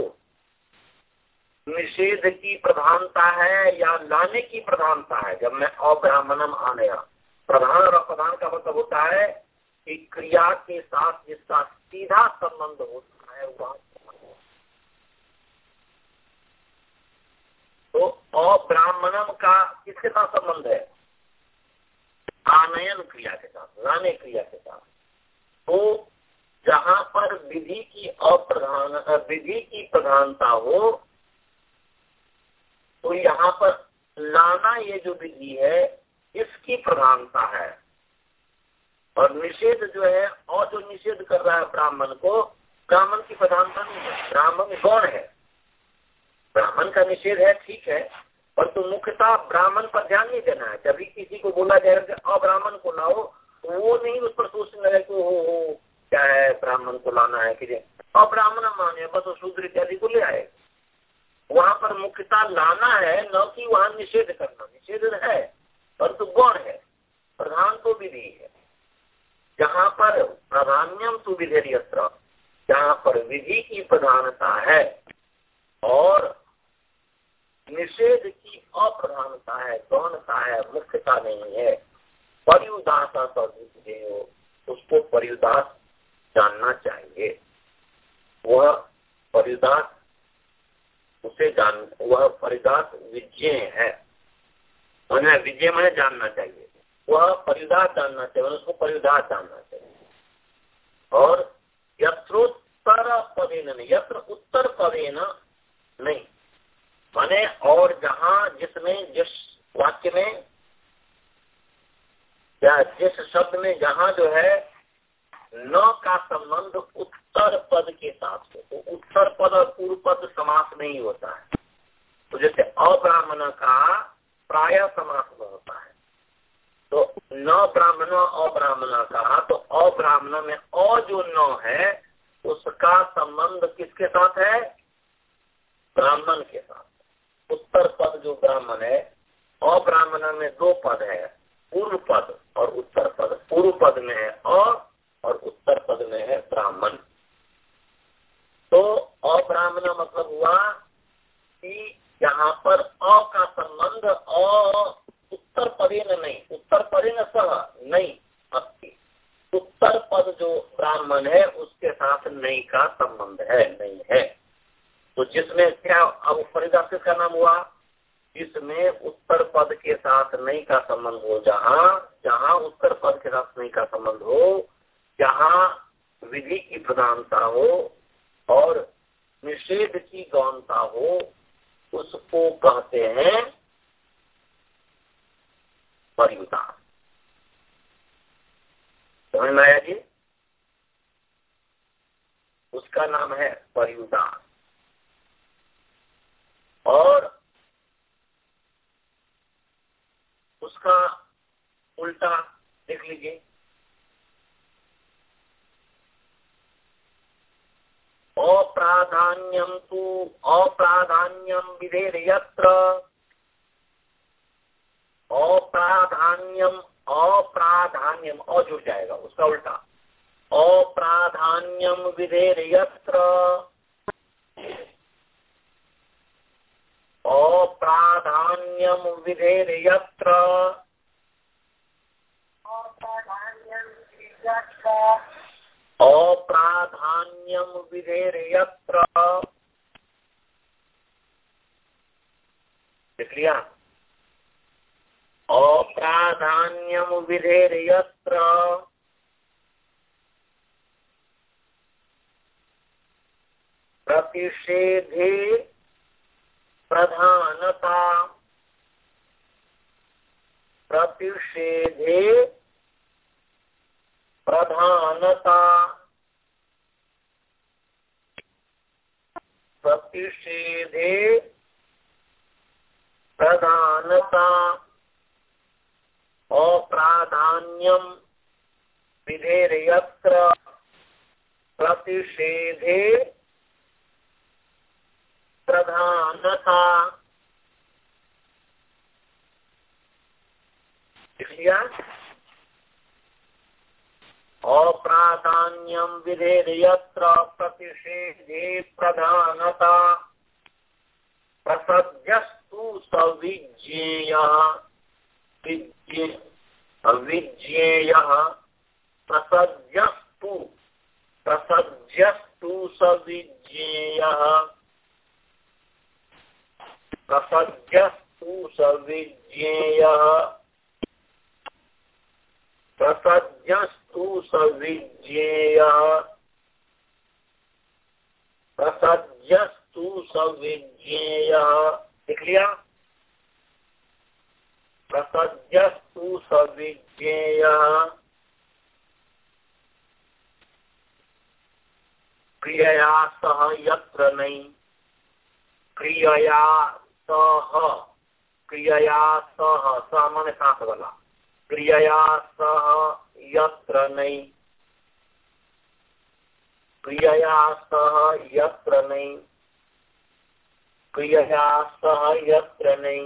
निषेध की प्रधानता है या लाने की प्रधानता है? जब मैं अब्राह्मणम आनय, प्रधान और अप्रधान का मतलब होता है कि क्रिया के साथ जिसका सीधा संबंध होता है वह। तो अब्राह्मणम का किसके साथ संबंध है? आनयन क्रिया के साथ, लाने क्रिया के साथ। तो जहां पर विधि की अप्रधान विधि की प्रधानता हो तो यहाँ पर लाना, ये जो विधि है इसकी प्रधानता है। और निषेध जो है, और जो निषेध कर रहा है ब्राह्मण को, ब्राह्मण की प्रधानता नहीं है, ब्राह्मण गौण है। ब्राह्मण का निषेध है, ठीक है, परंतु तो मुख्यतः ब्राह्मण पर ध्यान नहीं देना है। जब भी किसी को बोला जाएगा कि अब्राह्मण को लाओ, तो वो नहीं उस पर सोचने लगे कि हो हो क्या है ब्राह्मण को लाना है कि अब्राह्मण माने बस शूद्र इत्यादि को ले आए। वहां पर मुख्यतः लाना है, न कि वहां निषेध करना। निषेध है परंतु गौण है, प्रधान तो विधि है। जहां पर प्राधान्यम तो विधि यत्र, जहां पर विधि की प्रधानता है और निषेध की अप्रधानता है, गौणता है, मुख्यता नहीं है, पर्युदासा हो, उसको पर्युदास जानना चाहिए। वह पर्युदास उसे जान वह परिदास विजय है। उन्हें विजय मैंने जानना चाहिए, वह परिदात जानना चाहिए, उसको परिदात जानना चाहिए। और यत्रोत्तर पदेन नहीं, यत्र उत्तर पदेन नहीं, माने और जहां जिसमें जिस वाक्य में या जिस शब्द में जहां जो है न का संबंध उत्तर पद के साथ हो, तो उत्तर पद और पूर्व पद समास नहीं होता है। तो जैसे अब्राह्मण का प्राय समास में होता है, तो न ब्राह्मण अब्राह्मण का, तो अब्राह्मण में अ जो न है उसका संबंध किसके साथ है? ब्राह्मण के साथ। उत्तर पद जो ब्राह्मण है, अब्राह्मण में दो पद है, पूर्व पद और उत्तर पद। पूर्व पद में है अ और उत्तर पद में है ब्राह्मण। तो अब्राह्मण मतलब हुआ कि यहाँ पर अ का संबंध अ उत्तर पदेन नहीं, उत्तर पदेन सह नहीं, उत्तर पद जो ब्राह्मण है उसके साथ नहीं का संबंध है, नहीं है। तो जिसमें क्या अब परिदात का नाम हुआ? जिसमें उत्तर पद के साथ नहीं का संबंध हो, जहाँ जहाँ उत्तर पद के साथ नहीं का संबंध हो, जहाँ विधि की प्रधानता हो और निषेध की गौणता हो, उसको कहते हैं परियुदान। समझ में आया जी? उसका नाम है परियुदान। और उसका उल्टा देख लीजिए, अप्राधान्यम तु अप्राधान्यम विधेर यत्र, अप्राधान्यम अप्राधान्यम अ जुड़ जाएगा, उसका उल्टा अप्राधान्यम विधेर यत्र, अप्राधान्यम विधेर यत्र, अप्राधान्यम विधेर यत्र। देख लिया? अप्राधान्यम विधेर यत्र प्रतिषेधे प्रधानता, प्रतिषेधे प्रधानता, प्रतिषेधे प्रधानता, अप्राधान्यम विधेर यत्र प्रतिषेधे प्रधानता। इसलिए अप्राधान्यम विधेर यत्र प्रतिषेधे प्रधानता, प्रसज्यस्तु सविज्ञेयः विज्ञेयः, प्रसज्यस्तु प्रसज्यस्तु सविज्ञेयः, प्रसज्यस्तु सविज्ञेयः, प्रसज्यस्तु सविज्ञेयः, प्रसज्यस्तु सविज्ञेयः। लिख लिया? प्रसज्यस्तु सविज्ञेयः क्रियया सह यत्र नहीं, क्रियया सह, क्रियया सह, सह माने साथ वाला, क्रियया सह यत्र नहीं, क्रियया सह यत्र नहीं, क्रियया सह यत्र नहीं,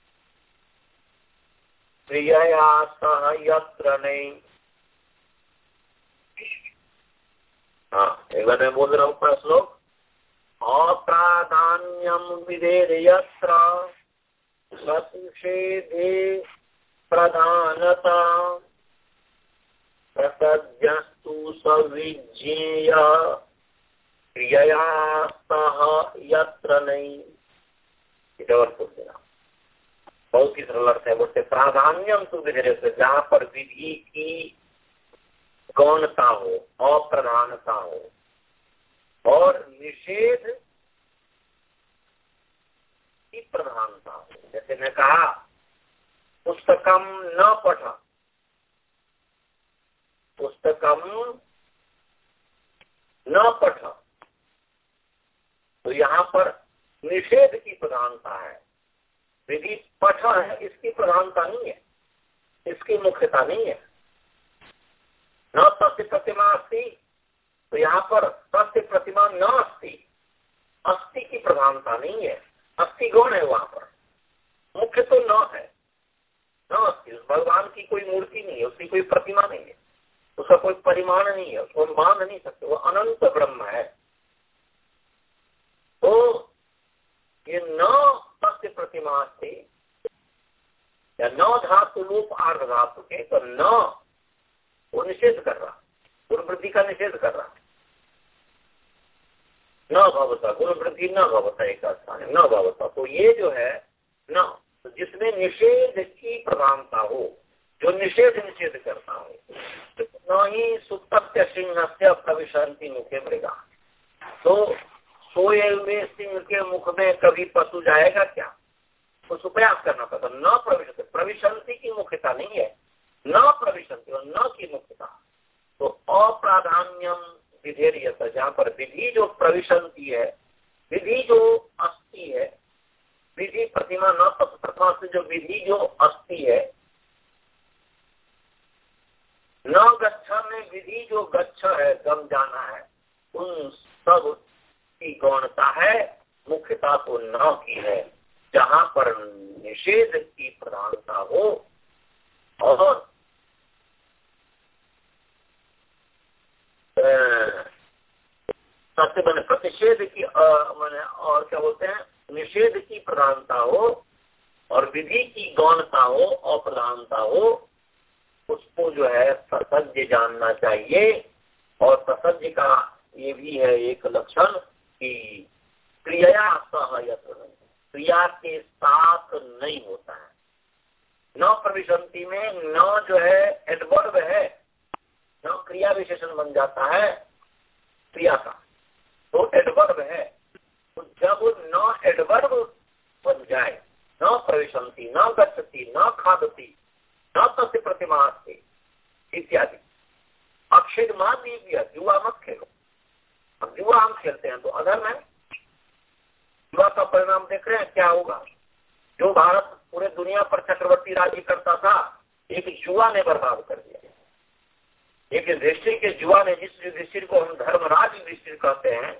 क्रियया सह यत्र नहीं। हाँ, एक बार मैं बोल रहा हूँ पूरा श्लोक। अप्राधान्यम विधेर यत्र प्रतिषेधे प्रधानता, प्रसज्यस्तु सविज्ञेयः क्रियया सह यत्र नहीं। इधर बोल देना, बहुत बहुत ही सरल अर्थ है। बोलते प्राधान्यम तो विधेय, जहाँ पर विधि की गौणता हो, अप्रधानता हो, और निषेध की प्रधानता हो। जैसे मैं कहा पुस्तकम न पठ, पुस्तकम न पठ, तो यहाँ पर निषेध की प्रधानता है। विधि पठ है, इसकी प्रधानता नहीं है, इसकी मुख्यता नहीं है। न तस्य प्रतिमा अस्ति, तो यहाँ पर तस्य प्रतिमा न अस्ति, अस्ति की प्रधानता नहीं है। अस्ति गौण है, वहां पर मुख्य तो न है, न अस्ति। उस भगवान की कोई मूर्ति नहीं है, उसकी कोई प्रतिमा नहीं है, उसका कोई परिमाण नहीं है, उसको बांध नहीं सकते, वो अनंत ब्रह्म है। तो ये न तस्य प्रतिमा अस्ति या न धातु लोप आर्ध धातु के, तो न वो निषेध कर रहा, गुरुवृद्धि का निषेध कर रहा। न भवता, गुरुवृद्धि न भवता, एक स्थान है न भवता। तो ये जो है न, तो जिसमें निषेध की प्रधानता हो, जो निषेध निषेध करता हो, न ही सुप्तस्य सिंहस्य प्रविशन्ति मुखे मृगा। तो सोए हुए सिंह के मुख में कभी पशु जाएगा क्या? उसको प्रयास करना पड़ता। न प्रविशन्ति, प्रविशन्ति की मुख्यता नहीं है, न प्रविशन्ति और न की मुख्यता। तो अप्राधान्यम विधेयत, जहाँ पर विधि जो प्रविशन्ति है, विधि जो अस्ति है, विधि प्रतिमा न प्रतिमा से जो विधि जो अस्ति है, न गच्छ में विधि जो गच्छ है, गम जाना है, उन सब की गौणता है, मुख्यता तो न की है। जहाँ पर निषेध की प्रधानता हो और सत्य बने प्रतिषेध की मैंने और क्या बोलते हैं, निषेध की प्रधानता हो और विधि की गौणता हो और प्रधानता हो, उसको जो है ससज्ज जानना चाहिए। और ससज्ज का ये भी है एक लक्षण कि क्रिया सहयत्र, क्रिया के साथ नहीं होता है। न प्रविशन्ति में न जो है एडवर्ब है, न क्रिया विशेषण बन जाता है क्रिया का, तो एडवर्ब है। तो जब न एडवर्ब बन जाए, न प्रविशन्ति, न गच्छति, न खादति, न तस्य प्रतिमा अस्ति इत्यादि। अक्षेद मान दीजिए, जुआ मत खेलो। अब जुआ हम खेलते हैं तो अधर्म है। जुआ का परिणाम देख रहे हैं क्या होगा। जो भारत पूरे दुनिया पर चक्रवर्ती राज्य करता था, एक जुआ ने बर्बाद कर दिया। एक युधिष्ठिर के जुआ ने, जिस युधिष्ठिर को हम धर्मराज युधिष्ठिर कहते हैं,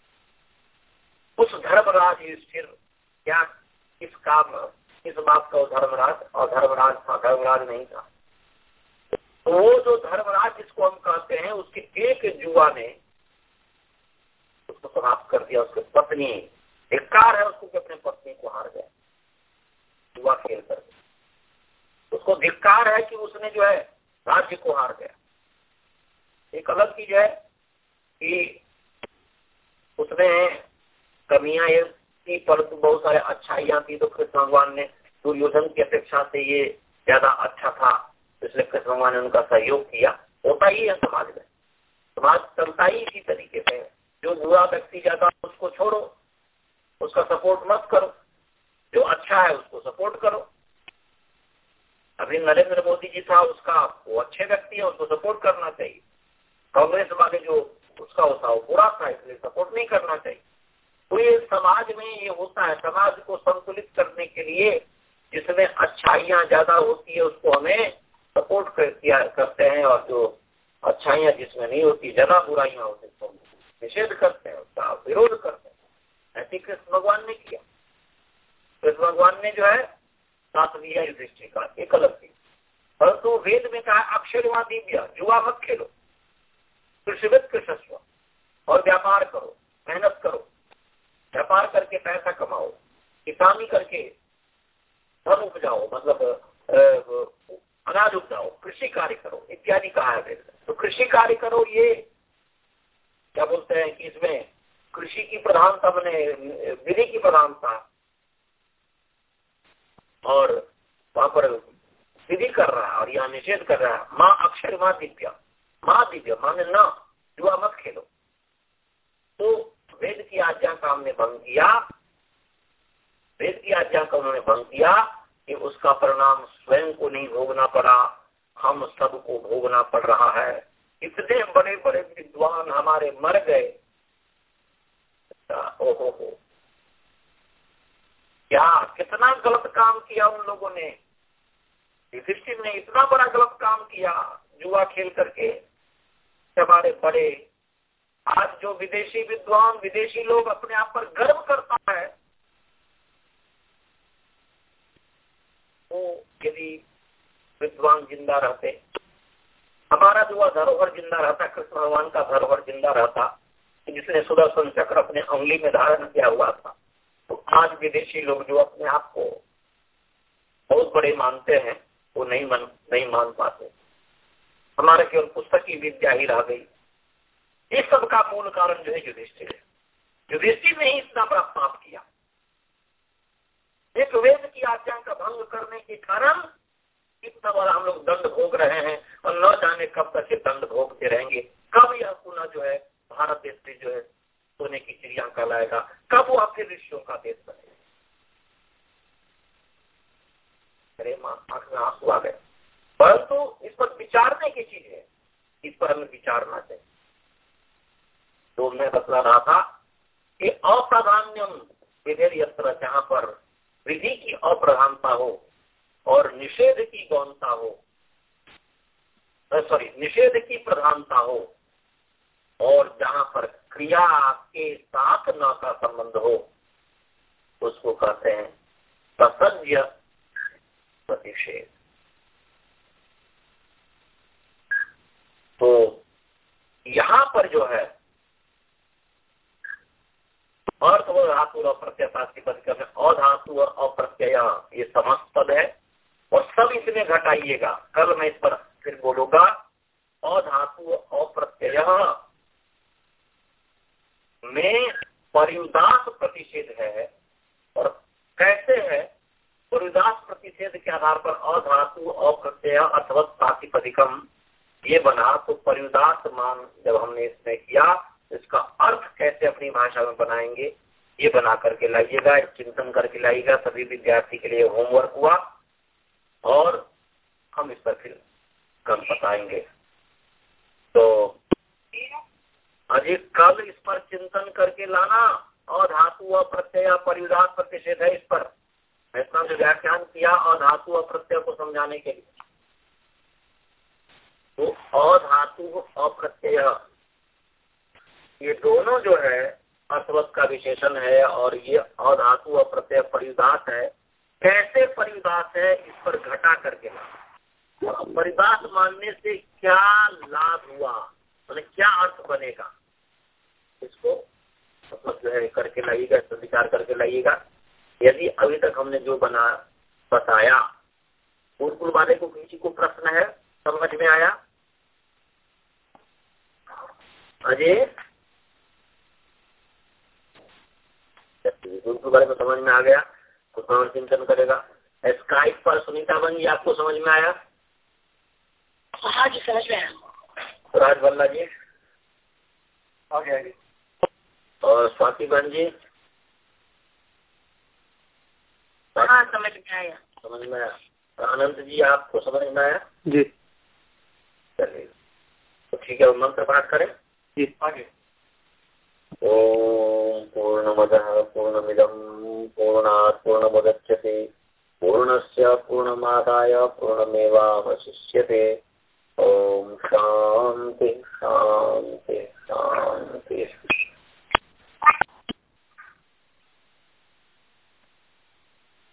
उस धर्मराज युधिष्ठिर क्या किस काम किस बात का धर्मराज और धर्मराज था, धर्मराज नहीं था। तो वो जो धर्मराज जिसको हम कहते हैं, उसके एक जुआ ने उसको समाप्त कर दिया। उसकी पत्नी, धिक्कार है उसको कि अपने पत्नी को हार गया जुआ खेल कर। उसको धिक्कार है कि उसने जो है राज्य को हार गया। एक अलग चीज है कि उसने कमियां ये थी, परंतु बहुत सारे अच्छाइयां थी, तो कृष्ण भगवान ने दुर्योधन की अपेक्षा से ये ज्यादा अच्छा था, इसलिए कृष्ण भगवान ने उनका सहयोग किया। होता ही है समाज में, समाज चलता ही इसी तरीके से। जो बुरा व्यक्ति जाता है उसको छोड़ो, उसका सपोर्ट मत करो, जो अच्छा है उसको सपोर्ट करो। अभी नरेंद्र मोदी जी था, उसका वो अच्छे व्यक्ति है, उसको सपोर्ट करना चाहिए। कांग्रेस वाले जो उसका होता वो बुरा था, इसलिए सपोर्ट नहीं करना चाहिए। तो ये समाज में ये होता है। समाज को संतुलित करने के लिए जिसमें अच्छाइयां ज्यादा होती है उसको हमें सपोर्ट कर, किया करते हैं, और जो अच्छाइयां जिसमें नहीं होती, ज्यादा बुराइयां होती तो निषेध करते हैं, उसका विरोध करते हैं। ऐसे कृष्ण भगवान ने किया। कृष्ण भगवान ने जो है साथ दिया युधिष्ठिर का, एक अलग थी। परंतु वेद में कहा अक्षरवां दिव्या, जुआ मत खेलो, कृषिविद कृषस्व, और व्यापार करो, मेहनत करो, व्यापार करके पैसा कमाओ, किसानी करके धन उपजाओ, मतलब अनाज उपजाओ, कृषि कार्य करो इत्यादि कहा है वेद। तो कृषि कार्य करो, ये क्या बोलते हैं कि इसमें कृषि की प्रधानता बने, विधि की प्रधानता, और वहां पर विधि कर रहा है और यहाँ निषेध कर रहा है। माँ अक्षर माँ दिव्य, माँ दिव्य माने न जुआ मत खेलो। तो वेद की आज्ञा का हमने भंग किया, वेद की आज्ञा का उन्होंने भंग किया कि उसका परिणाम स्वयं को नहीं भोगना पड़ा, हम सबको भोगना पड़ रहा है। इतने बड़े बड़े विद्वान हमारे मर गए। ओहो हो, क्या कितना गलत काम किया उन लोगों ने। युधिष्ठिर ने इतना बड़ा गलत काम किया जुआ खेल करके। हमारे बड़े आज जो विदेशी विद्वान विदेशी लोग अपने आप पर गर्व करता है, वो यदि विद्वान जिंदा रहते, हमारा जो धरोहर जिंदा रहता, कृष्ण भगवान का धरोहर जिंदा रहता, जिसने सुदर्शन चक्र अपने अंगुली में धारण किया हुआ था, तो आज विदेशी लोग जो अपने आप को बहुत बड़े मानते हैं वो नहीं मान नहीं मान पाते। हमारे केवल पुस्तक की विद्या ही रह गई। इस सब का मूल कारण जो है युधिष्ठिर है। युधिष्ठिर ने ही इतना बड़ा पाप किया। एक वेद की आज्ञा का भंग करने के कारण इतना बड़ा हम लोग दंड भोग रहे हैं और न जाने कब तक ये दंड भोगते रहेंगे। कब यह पुनः जो है भारत देश में जो है सोने की चिड़िया कहलाएगा, कब वो आपके ऋषियों का देश बनेगा। अरे माँ आंख में आंसू आ गए। परंतु इस पर विचारने की चीज है, इस पर हमें विचारना चाहिए। तो मैं बतला रहा था कि अप्राधान्यम विधेय यत्र, जहां पर विधि की अप्रधानता हो और निषेध की गौणता हो, सॉरी निषेध की प्रधानता हो, और जहां पर क्रिया के साथ न का संबंध हो, उसको कहते हैं प्रसज्य प्रतिषेध। तो यहां पर जो है अर्थ व धातु और प्रत्यय में अधातु और अप्रत्यय ये समस्त पद है और सब इसमें घटाइएगा। कल मैं इस पर फिर बोलूंगा। अधातु अप्रत्यय में परिउदास प्रतिषेध है। और कैसे है? परिउदास प्रतिषेध के आधार पर अधातु अप्रत्यय अथवा प्रातिपदिकम ये बना। तो परिउदास मान जब हमने इसमें किया, इसका अर्थ कैसे अपनी भाषा में बनाएंगे ये बना करके लाइएगा, चिंतन करके लाइएगा। सभी विद्यार्थी के लिए होमवर्क हुआ और हम इस पर फिर कल बताएंगे। तो अजी कल इस पर चिंतन करके लाना। और धातु अप्रत्यय परिउदास प्रतिषेध है, इस पर मैं इतना जो व्याख्यान किया और धातु अप्रत्यय को समझाने के लिए। तो अधातु अप्रत्यय ये दोनों जो है अर्थवत का विशेषण है और ये अधातु अप्रत्यय परिउदास है। कैसे परिउदास है इस पर घटा करके ला। परिउदास मानने से क्या लाभ हुआ, मतलब क्या अर्थ बनेगा, इसको मतलब जो है करके लाइएगा, इस पर विचार करके लाइएगा। यदि अभी तक हमने जो बना बताया गुरुकुल वाले को किसी को प्रश्न है, समझ में आया? अजय गुरुकुल वाले को समझ में आ गया, कुछ और चिंतन करेगा। स्काइप पर सुनीता बंजी आपको समझ में आया? हाँ जी समझ में आया। राज बल्ला जी आ गया जी। और स्वाति बहन जी? हाँ समझ में आया। समझ में आया। अनंत जी आपको समझ में आया? जी। चलिए तो ठीक है, मंत्र पाठ करें जी। आगे। ओम पूर्णमदः पूर्णमिदं पूर्णात् पूर्णमुदच्यते पूर्णस्य पूर्णमादाय पूर्णमेवावशिष्यते। ओम शांति शांति।